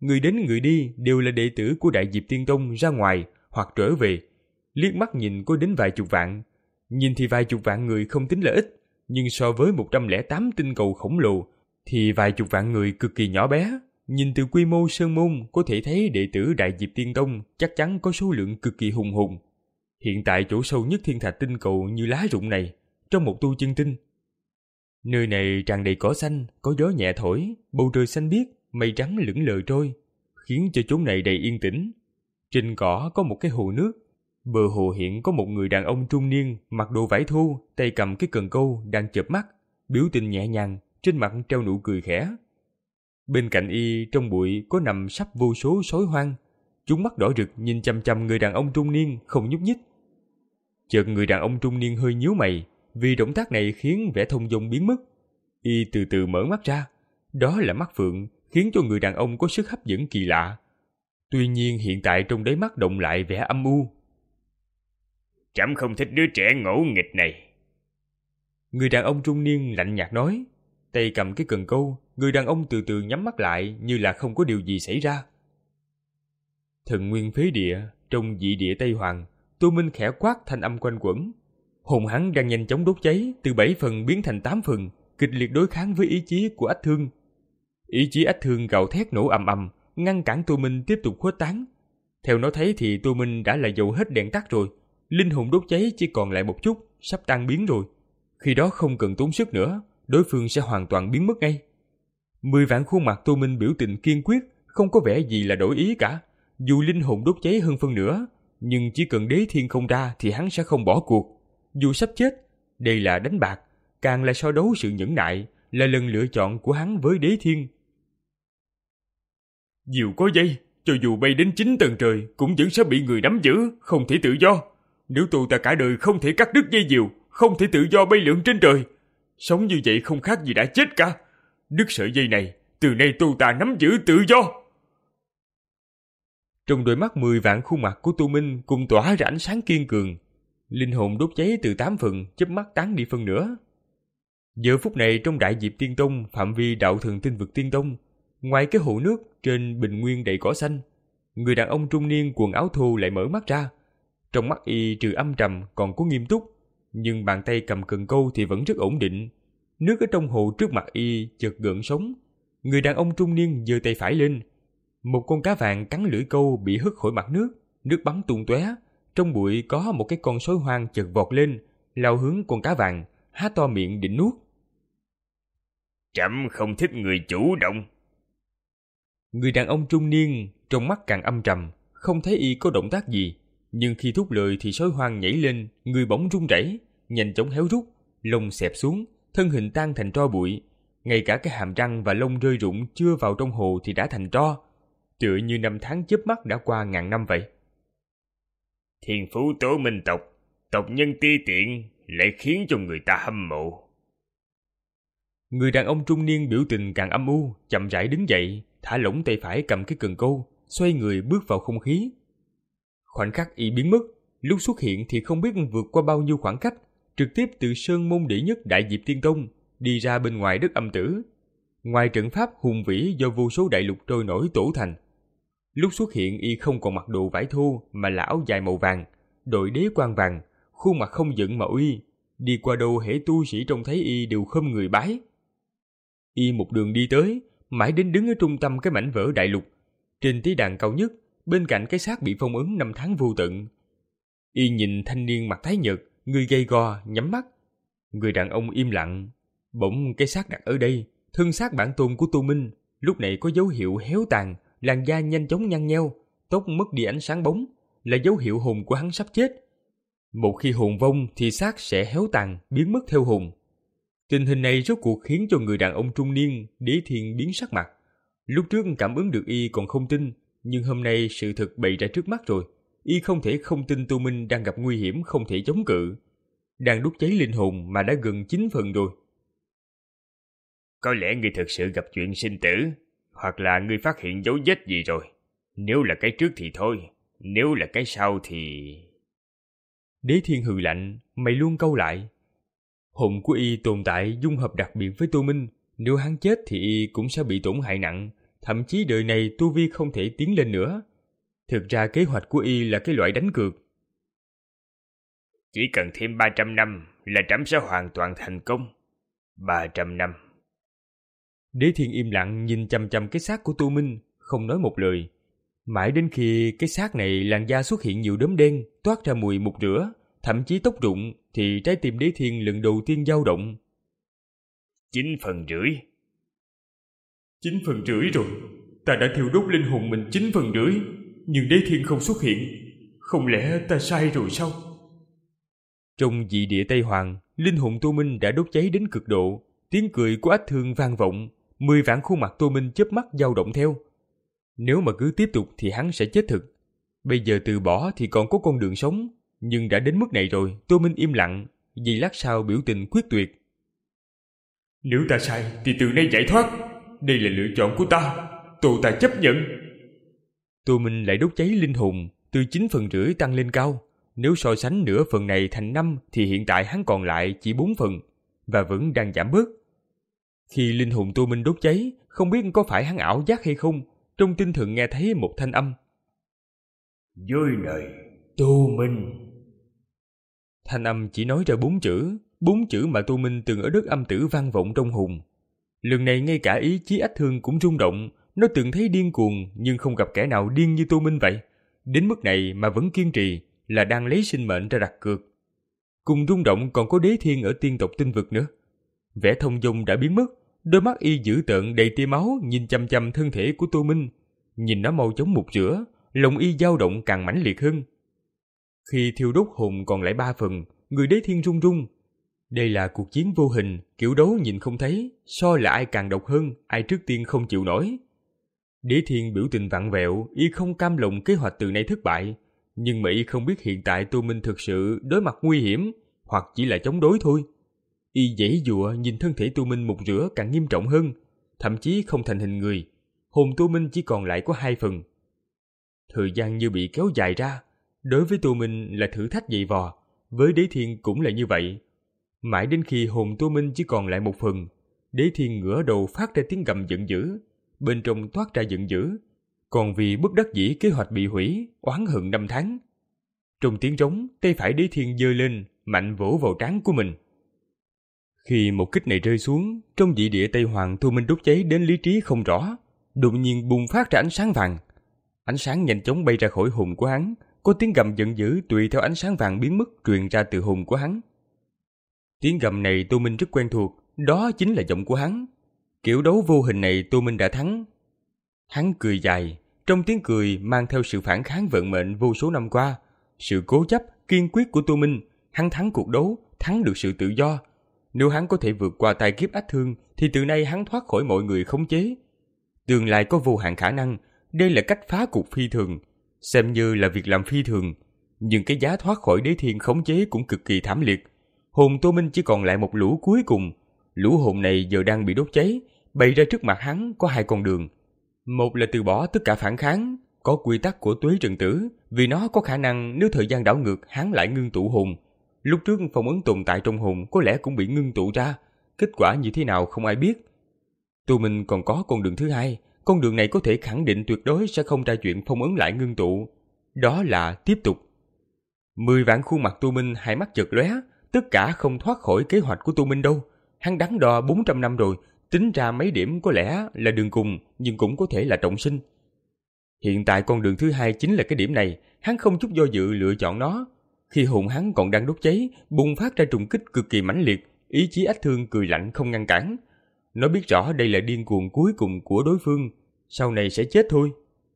người đến người đi đều là đệ tử của Đại Diệp Tiên Tông ra ngoài hoặc trở về. Liếc mắt nhìn có đến vài chục vạn. Nhìn thì vài chục vạn người không tính là ít, nhưng so với một trăm lẻ tám tinh cầu khổng lồ thì vài chục vạn người cực kỳ nhỏ bé. Nhìn từ quy mô sơn môn có thể thấy đệ tử Đại Diệp Tiên Tông chắc chắn có số lượng cực kỳ hùng hùng. Hiện tại chỗ sâu nhất thiên thạch tinh cầu như lá rụng này, trong một tu chân tinh. Nơi này tràn đầy cỏ xanh, có gió nhẹ thổi, bầu trời xanh biếc, mây trắng lững lờ trôi, khiến cho chốn này đầy yên tĩnh. Trên cỏ có một cái hồ nước, bờ hồ hiện có một người đàn ông trung niên mặc đồ vải thô, tay cầm cái cần câu đang chợp mắt, biểu tình nhẹ nhàng, trên mặt treo nụ cười khẽ. Bên cạnh y trong bụi có nằm sắp vô số sói hoang, chúng mắt đỏ rực nhìn chằm chằm người đàn ông trung niên không nhúc nhích. Chợt người đàn ông trung niên hơi nhíu mày, vì động tác này khiến vẻ thông dong biến mất. Y từ từ mở mắt ra, đó là mắt phượng, khiến cho người đàn ông có sức hấp dẫn kỳ lạ. Tuy nhiên hiện tại trong đáy mắt động lại vẻ âm u. Trẫm không thích đứa trẻ ngỗ nghịch này. Người đàn ông trung niên lạnh nhạt nói, tay cầm cái cần câu. Người đàn ông từ từ nhắm mắt lại như là không có điều gì xảy ra. Thần nguyên phế địa, trong dị địa Tây Hoàng, Tô Minh khẽ quát thanh âm quanh quẩn. Hồn hắn đang nhanh chóng đốt cháy, từ bảy phần biến thành tám phần, kịch liệt đối kháng với ý chí của Ách Thương. Ý chí Ách Thương gào thét nổ ầm ầm, ngăn cản Tô Minh tiếp tục khuếch tán. Theo nó thấy thì Tô Minh đã là dầu hết đèn tắt rồi, linh hồn đốt cháy chỉ còn lại một chút, sắp tan biến rồi. Khi đó không cần tốn sức nữa, đối phương sẽ hoàn toàn biến mất ngay. Mười vạn khuôn mặt Tô Minh biểu tình kiên quyết, không có vẻ gì là đổi ý cả. Dù linh hồn đốt cháy hơn phân nửa, nhưng chỉ cần đế thiên không ra thì hắn sẽ không bỏ cuộc. Dù sắp chết, đây là đánh bạc, càng là so đấu sự nhẫn nại, là lần lựa chọn của hắn với đế thiên. Diều có dây, cho dù bay đến chín tầng trời cũng vẫn sẽ bị người nắm giữ, không thể tự do. Nếu tu ta cả đời không thể cắt đứt dây diều, không thể tự do bay lượn trên trời, sống như vậy không khác gì đã chết cả. Đứt sợi dây này, từ nay tu ta nắm giữ tự do. Trong đôi mắt mười vạn khuôn mặt của Tô Minh cùng tỏa ra ánh sáng kiên cường. Linh hồn đốt cháy từ tám phần, chớp mắt tán đi phân nửa. Giờ phút này trong Đại Diệp Tiên Tông, phạm vi đạo thần tinh vực Tiên Tông, ngoài cái hồ nước trên bình nguyên đầy cỏ xanh, người đàn ông trung niên quần áo thô lại mở mắt ra. Trong mắt y trừ âm trầm còn có nghiêm túc, nhưng bàn tay cầm cần câu thì vẫn rất ổn định. Nước ở trong hồ trước mặt y chợt gợn sóng. Người đàn ông trung niên giơ tay phải lên. Một con cá vàng cắn lưỡi câu bị hất khỏi mặt nước, nước bắn tung tóe. Trong bụi có một cái con sói hoang chợt vọt lên, lao hướng con cá vàng, há to miệng định nuốt. Trẫm không thích người chủ động. Người đàn ông trung niên trong mắt càng âm trầm, không thấy y có động tác gì, nhưng khi thốt lời thì sói hoang nhảy lên, người bỗng run rẩy, nhanh chóng héo rút, lông xẹp xuống, thân hình tan thành tro bụi. Ngay cả cái hàm răng và lông rơi rụng chưa vào trong hồ thì đã thành tro, tựa như năm tháng chớp mắt đã qua ngàn năm vậy. Thiên phú tố minh tộc, tộc nhân ti tiện lại khiến cho người ta hâm mộ. Người đàn ông trung niên biểu tình càng âm u, chậm rãi đứng dậy, thả lỏng tay phải cầm cái cần câu, xoay người bước vào không khí. Khoảnh khắc y biến mất, lúc xuất hiện thì không biết vượt qua bao nhiêu khoảng cách, trực tiếp từ sơn môn đệ nhất Đại Diệp Tiên Tông đi ra bên ngoài đất âm tử. Ngoài trận pháp hùng vĩ do vô số đại lục trôi nổi tổ thành. Lúc xuất hiện y không còn mặc đồ vải thô mà là áo dài màu vàng, đội đế quan vàng, khuôn mặt không giận mà uy. Đi qua đâu hễ tu sĩ trông thấy y đều khom người bái. Y một đường đi tới, mãi đến đứng ở trung tâm cái mảnh vỡ đại lục, trên tế đàn cao nhất, bên cạnh cái xác bị phong ấn năm tháng vô tận. Y nhìn thanh niên mặt tái nhợt, người gầy gò, nhắm mắt. Người đàn ông im lặng. Bỗng cái xác đặt ở đây, thân xác bản tôn của Tô Minh, lúc này có dấu hiệu héo tàn, làn da nhanh chóng nhăn nheo, tóc mất đi ánh sáng bóng, là dấu hiệu hồn của hắn sắp chết. Một khi hồn vong thì xác sẽ héo tàn, biến mất theo hồn. Tình hình này rốt cuộc khiến cho người đàn ông trung niên Đế Thiên biến sắc mặt. Lúc trước cảm ứng được y còn không tin, nhưng hôm nay sự thật bày ra trước mắt rồi. Y không thể không tin Tô Minh đang gặp nguy hiểm không thể chống cự. Đang đốt cháy linh hồn mà đã gần chín phần rồi. Có lẽ ngươi thực sự gặp chuyện sinh tử, hoặc là ngươi phát hiện dấu vết gì rồi. Nếu là cái trước thì thôi, nếu là cái sau thì... Đế Thiên hừ lạnh, mày luôn câu lại. Hồn của y tồn tại dung hợp đặc biệt với Tô Minh. Nếu hắn chết thì y cũng sẽ bị tổn hại nặng, thậm chí đời này tu vi không thể tiến lên nữa. Thực ra kế hoạch của y là cái loại đánh cược. Chỉ cần thêm ba trăm năm là trẫm sẽ hoàn toàn thành công. ba trăm năm. Đế Thiên im lặng nhìn chăm chăm cái xác của Tô Minh, không nói một lời. Mãi đến khi cái xác này làn da xuất hiện nhiều đốm đen, toát ra mùi mục rửa, thậm chí tóc rụng, thì trái tim Đế Thiên lần đầu tiên dao động. Chín phần rưỡi. Chín phần rưỡi rồi. Ta đã thiêu đốt linh hồn mình chín phần rưỡi, nhưng Đế Thiên không xuất hiện. Không lẽ ta sai rồi sao? Trong dị địa Tây Hoàng, linh hồn Tô Minh đã đốt cháy đến cực độ. Tiếng cười của Ách Thương vang vọng, mười vạn khuôn mặt Tô Minh chớp mắt dao động theo. Nếu mà cứ tiếp tục thì hắn sẽ chết thực. Bây giờ từ bỏ thì còn có con đường sống, nhưng đã đến mức này rồi. Tô Minh im lặng, giây lát sau biểu tình quyết tuyệt. Nếu ta sai thì từ nay giải thoát. Đây là lựa chọn của ta, tôi ta chấp nhận. Tô Minh lại đốt cháy linh hồn, từ chín phần rưỡi tăng lên cao. Nếu so sánh nửa phần này thành năm thì hiện tại hắn còn lại chỉ bốn phần, và vẫn đang giảm bớt. Khi linh hồn Tô Minh đốt cháy, không biết có phải hắn ảo giác hay không, trong tinh thần nghe thấy một thanh âm. Dưới này, Tô Minh. Thanh âm chỉ nói ra bốn chữ, bốn chữ mà Tô Minh từng ở đất âm tử vang vọng trong hồn. Lần này ngay cả ý chí Ách Thương cũng rung động, nó từng thấy điên cuồng nhưng không gặp kẻ nào điên như Tô Minh vậy. Đến mức này mà vẫn kiên trì, là đang lấy sinh mệnh ra đặt cược. Cùng rung động còn có Đế Thiên ở tiên tộc tinh vực nữa. Vẻ thông dong đã biến mất, đôi mắt y dữ tợn đầy tia máu nhìn chăm chăm thân thể của Tô Minh. Nhìn nó mau chóng mục rửa, lòng y dao động càng mãnh liệt hơn. Khi thiêu đốt hồn còn lại ba phần, người Đế Thiên run run. Đây là cuộc chiến vô hình, kiểu đấu nhìn không thấy, so là ai càng độc hơn, ai trước tiên không chịu nổi. Đế Thiên biểu tình vặn vẹo, y không cam lòng kế hoạch từ nay thất bại. Nhưng mà y không biết hiện tại Tô Minh thực sự đối mặt nguy hiểm, hoặc chỉ là chống đối thôi. Y giãy giụa nhìn thân thể Tô Minh mục rửa càng nghiêm trọng hơn, thậm chí không thành hình người. Hồn Tô Minh chỉ còn lại có hai phần. Thời gian như bị kéo dài ra, đối với Tô Minh là thử thách dày vò, với Đế Thiên cũng là như vậy. Mãi đến khi hồn Tô Minh chỉ còn lại một phần, Đế Thiên ngửa đầu phát ra tiếng gầm giận dữ, bên trong toát ra giận dữ, còn vì bất đắc dĩ kế hoạch bị hủy, oán hận năm tháng. Trong tiếng trống, tay phải Đế Thiên giơ lên, mạnh vỗ vào trán của mình. Khi một kích này rơi xuống, trong dị địa Tây Hoàng, Tô Minh đốt cháy đến lý trí không rõ, đột nhiên bùng phát ra ánh sáng vàng. Ánh sáng nhanh chóng bay ra khỏi hồn của hắn, có tiếng gầm giận dữ tùy theo ánh sáng vàng biến mất truyền ra từ hồn của hắn. Tiếng gầm này Tô Minh rất quen thuộc, đó chính là giọng của hắn. Kiểu đấu vô hình này Tô Minh đã thắng. Hắn cười dài, trong tiếng cười mang theo sự phản kháng vận mệnh vô số năm qua, sự cố chấp, kiên quyết của Tô Minh. Hắn thắng cuộc đấu, thắng được sự tự do. Nếu hắn có thể vượt qua tai kiếp Ách Thương, thì từ nay hắn thoát khỏi mọi người khống chế. Tương lai có vô hạn khả năng, đây là cách phá cục phi thường, xem như là việc làm phi thường. Nhưng cái giá thoát khỏi Đế Thiên khống chế cũng cực kỳ thảm liệt. Hồn Tô Minh chỉ còn lại một lũ cuối cùng. Lũ hồn này giờ đang bị đốt cháy, bày ra trước mặt hắn có hai con đường. Một là từ bỏ tất cả phản kháng, có quy tắc của Tuế Trần Tử, vì nó có khả năng nếu thời gian đảo ngược hắn lại ngưng tụ hồn. Lúc trước phong ấn tồn tại trong hồn có lẽ cũng bị ngưng tụ ra, kết quả như thế nào không ai biết. Tô Minh còn có con đường thứ hai, con đường này có thể khẳng định tuyệt đối sẽ không ra chuyện phong ấn lại ngưng tụ. Đó là tiếp tục. Mười vạn khuôn mặt Tô Minh hai mắt chợt lóe, tất cả không thoát khỏi kế hoạch của Tô Minh đâu. Hắn đắn đo bốn trăm năm rồi, tính ra mấy điểm có lẽ là đường cùng, nhưng cũng có thể là trọng sinh. Hiện tại con đường thứ hai chính là cái điểm này, hắn không chút do dự lựa chọn nó. Khi hồn hắn còn đang đốt cháy, bùng phát ra trùng kích cực kỳ mãnh liệt, ý chí Ách Thương cười lạnh không ngăn cản. Nó biết rõ đây là điên cuồng cuối cùng của đối phương, sau này sẽ chết thôi.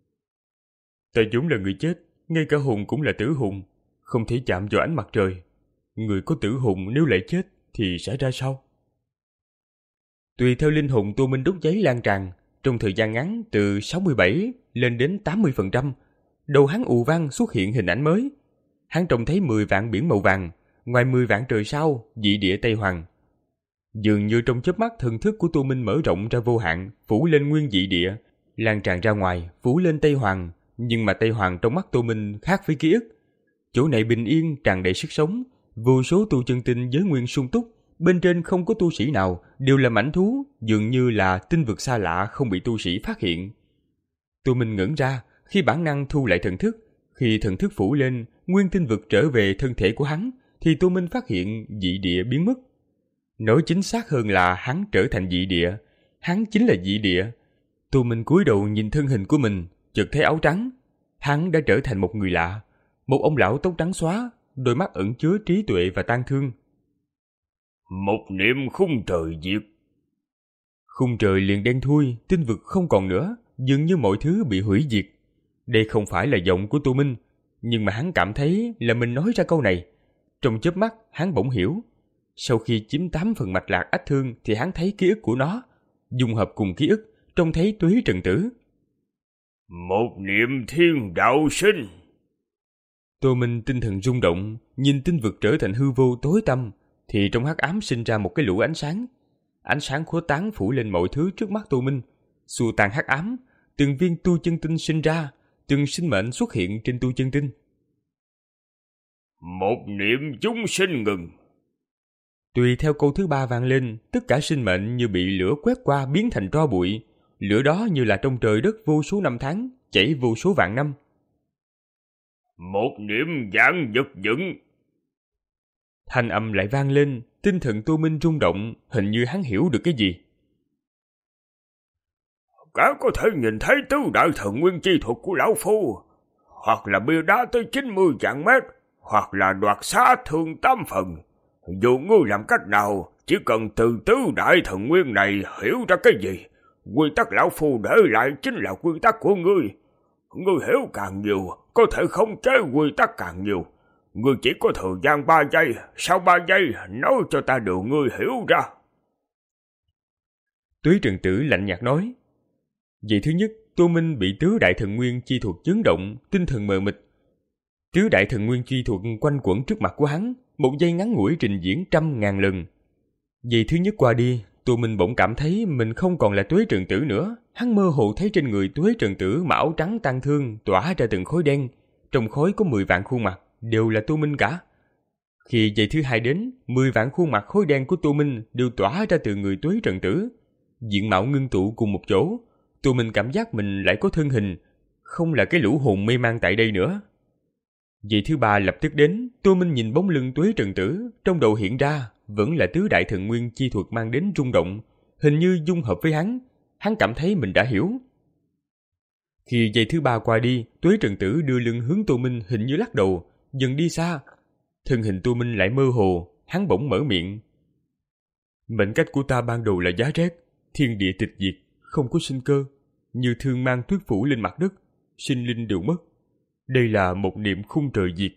Ta vốn là người chết, ngay cả hồn cũng là tử hồn, không thể chạm vào ánh mặt trời. Người có tử hồn nếu lại chết thì sẽ ra sao? Tùy theo linh hồn Tô Minh đốt cháy lan tràn, trong thời gian ngắn từ sáu mươi bảy lên đến tám mươi phần trăm, đầu hắn ù vang xuất hiện hình ảnh mới. Hắn trông thấy mười vạn biển màu vàng, ngoài mười vạn trời sao, dị địa Tây Hoàng. Dường như trong chớp mắt thần thức của Tô Minh mở rộng ra vô hạn, phủ lên nguyên dị địa, lan tràn ra ngoài, phủ lên Tây Hoàng. Nhưng mà Tây Hoàng trong mắt Tô Minh khác với ký ức. Chỗ này bình yên, tràn đầy sức sống, vô số tu chân tinh giới nguyên sung túc, bên trên không có tu sĩ nào, đều là mãnh thú, dường như là tinh vực xa lạ không bị tu sĩ phát hiện. Tô Minh ngẩn ra khi bản năng thu lại thần thức. Khi thần thức phủ lên, nguyên tinh vực trở về thân thể của hắn, thì Tô Minh phát hiện dị địa biến mất. Nói chính xác hơn là hắn trở thành dị địa. Hắn chính là dị địa. Tô Minh cúi đầu nhìn thân hình của mình, chợt thấy áo trắng. Hắn đã trở thành một người lạ. Một ông lão tóc trắng xóa, đôi mắt ẩn chứa trí tuệ và tang thương. Một niệm khung trời diệt. Khung trời liền đen thui, tinh vực không còn nữa, dường như mọi thứ bị hủy diệt. Đây không phải là giọng của Tô Minh, nhưng mà hắn cảm thấy là mình nói ra câu này. Trong chớp mắt, hắn bỗng hiểu. Sau khi chiếm tám phần mạch lạc ách thương thì hắn thấy ký ức của nó. Dung hợp cùng ký ức, trông thấy Tuế Trần Tử. Một niệm thiên đạo sinh. Tô Minh tinh thần rung động, nhìn tinh vực trở thành hư vô tối tăm, thì trong hắc ám sinh ra một cái lũ ánh sáng. Ánh sáng khuếch tán phủ lên mọi thứ trước mắt Tô Minh, xua tan hắc ám. Từng viên tu chân tinh sinh ra, từng sinh mệnh xuất hiện trên tu chân tinh. Một niệm chúng sinh ngừng. Tùy theo câu thứ ba vang lên, tất cả sinh mệnh như bị lửa quét qua biến thành tro bụi. Lửa đó như là trong trời đất vô số năm tháng, chảy vô số vạn năm. Một niệm vạn vật dựng. Thanh âm lại vang lên, tinh thần Tô Minh rung động, hình như hắn hiểu được cái gì. Cả có thể nhìn thấy tứ đại thần nguyên chi thuật của lão phu, hoặc là bia đá tới chín mươi vạn mét, hoặc là đoạt xá thương tám phần. Dù ngươi làm cách nào, chỉ cần từ tứ đại thần nguyên này hiểu ra cái gì, quy tắc lão phu để lại chính là quy tắc của ngươi. Ngươi hiểu càng nhiều, có thể khống chế quy tắc càng nhiều. Ngươi chỉ có thời gian ba giây, sau ba giây nói cho ta điều ngươi hiểu ra. Tuế Trần Tử lạnh nhạt nói. Vậy thứ nhất, Tô Minh bị tứ đại thần nguyên chi thuật chấn động, tinh thần mờ mịt. Tứ đại thần nguyên chi thuật quanh quẩn trước mặt của hắn, một giây ngắn ngủi trình diễn trăm ngàn lần. Giây thứ nhất qua đi, Tô Minh bỗng cảm thấy mình không còn là Tuế Trần Tử nữa. Hắn mơ hồ thấy trên người Tuế Trần Tử mà áo trắng tang thương tỏa ra từng khối đen. Trong khối có mười vạn khuôn mặt, đều là Tô Minh cả. Khi giây thứ hai đến, mười vạn khuôn mặt khối đen của Tô Minh đều tỏa ra từ người Tuế Trần Tử. Diện mạo ngưng tụ cùng một chỗ, Tô Minh cảm giác mình lại có thân hình, không là cái lũ hồn mê man tại đây nữa. Giây thứ ba lập tức đến, Tô Minh nhìn bóng lưng Tuế Trần Tử, trong đầu hiện ra vẫn là tứ đại thần nguyên chi thuật mang đến rung động, hình như dung hợp với hắn. Hắn cảm thấy mình đã hiểu. Khi giây thứ ba qua đi, Tuế Trần Tử đưa lưng hướng Tô Minh, hình như lắc đầu, dần đi xa. Thân hình Tô Minh lại mơ hồ, hắn bỗng mở miệng. Mệnh cách của ta ban đầu là giá rét, thiên địa tịch diệt, không có sinh cơ, như thương mang tuyết phủ lên mặt đất, sinh linh đều mất. Đây là một niệm khung trời diệt.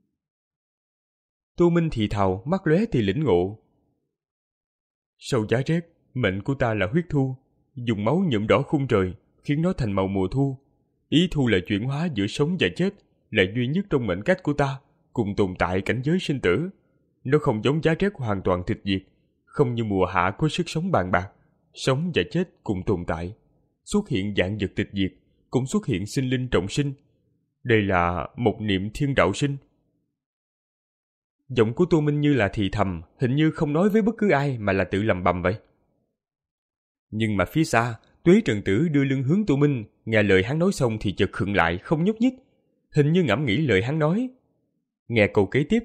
Tô Minh thì thào, mắt lóe thì lĩnh ngộ. Sau giá rét, mệnh của ta là huyết thu, dùng máu nhuộm đỏ khung trời, khiến nó thành màu mùa thu. Ý thu là chuyển hóa giữa sống và chết, là duy nhất trong mệnh cách của ta, cùng tồn tại cảnh giới sinh tử. Nó không giống giá rét hoàn toàn tịch diệt, không như mùa hạ có sức sống bàn bạc, sống và chết cùng tồn tại. Xuất hiện dạng vật tịch diệt, cũng xuất hiện sinh linh trọng sinh. Đây là một niệm thiên đạo sinh. Giọng của Tô Minh như là thì thầm, hình như không nói với bất cứ ai mà là tự lầm bầm vậy. Nhưng mà phía xa, Tuế Trần Tử đưa lưng hướng Tô Minh, nghe lời hắn nói xong thì chợt khựng lại, không nhúc nhích, hình như ngẫm nghĩ lời hắn nói. Nghe câu kế tiếp.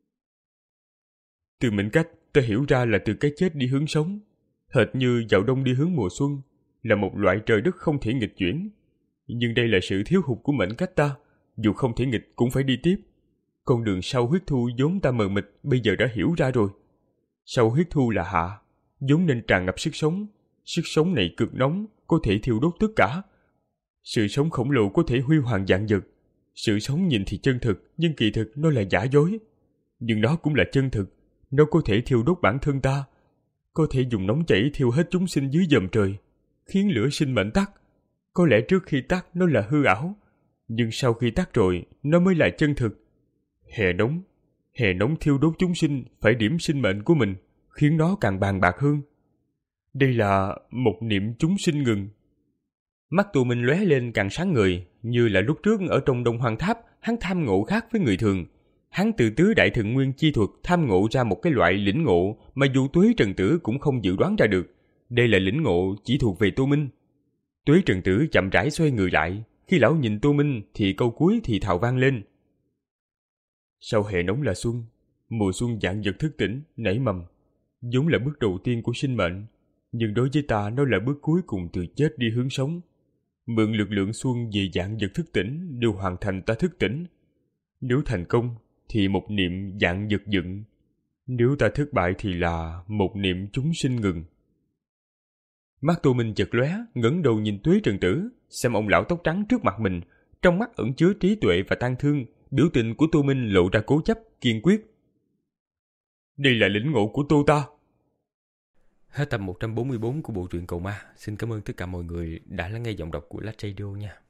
Từ mệnh cách, ta hiểu ra là từ cái chết đi hướng sống, hệt như vào đông đi hướng mùa xuân, là một loại trời đất không thể nghịch chuyển. Nhưng đây là sự thiếu hụt của mệnh cách ta, dù không thể nghịch cũng phải đi tiếp. Con đường sau huyết thu vốn ta mờ mịt, bây giờ đã hiểu ra rồi. Sau huyết thu là hạ, vốn nên tràn ngập sức sống. Sức sống này cực nóng, có thể thiêu đốt tất cả. Sự sống khổng lồ có thể huy hoàng vạn vật. Sự sống nhìn thì chân thực, nhưng kỳ thực nó là giả dối. Nhưng nó cũng là chân thực, nó có thể thiêu đốt bản thân ta, có thể dùng nóng chảy thiêu hết chúng sinh dưới dầm trời, khiến lửa sinh mệnh tắt. Có lẽ trước khi tắt nó là hư ảo, nhưng sau khi tắt rồi, nó mới là chân thực. Hè nóng, hè nóng thiêu đốt chúng sinh phải điểm sinh mệnh của mình, khiến nó càng bàn bạc hơn. Đây là một niệm chúng sinh ngừng. Mắt Tô Minh lóe lên càng sáng ngời, như là lúc trước ở trong Đông Hoàng Tháp, hắn tham ngộ khác với người thường. Hắn từ tứ đại thần nguyên chi thuật tham ngộ ra một cái loại lĩnh ngộ mà dù Tuế Trần Tử cũng không dự đoán ra được. Đây là lĩnh ngộ chỉ thuộc về Tô Minh. Tuế Trần Tử chậm rãi xoay người lại. Khi lão nhìn Tô Minh thì câu cuối thì thào vang lên. Sau hè nóng là xuân, mùa xuân vạn vật thức tỉnh, nảy mầm, vốn là bước đầu tiên của sinh mệnh, nhưng đối với ta nó là bước cuối cùng từ chết đi hướng sống. Mượn lực lượng xuân về vạn vật thức tỉnh đều hoàn thành ta thức tỉnh. Nếu thành công thì một niệm vạn vật dựng, nếu ta thất bại thì là một niệm chúng sinh ngừng. Mắt Tô Minh chợt lóe, ngẩng đầu nhìn Tuế Trần Tử, xem ông lão tóc trắng trước mặt mình, trong mắt ẩn chứa trí tuệ và tang thương. Biểu tình của Tô Minh lộ ra cố chấp, kiên quyết. Đây là lĩnh ngộ của Tô ta. Hết tập một trăm bốn mươi bốn của bộ truyện Cầu Ma. Xin cảm ơn tất cả mọi người đã lắng nghe giọng đọc của Last Radio nha.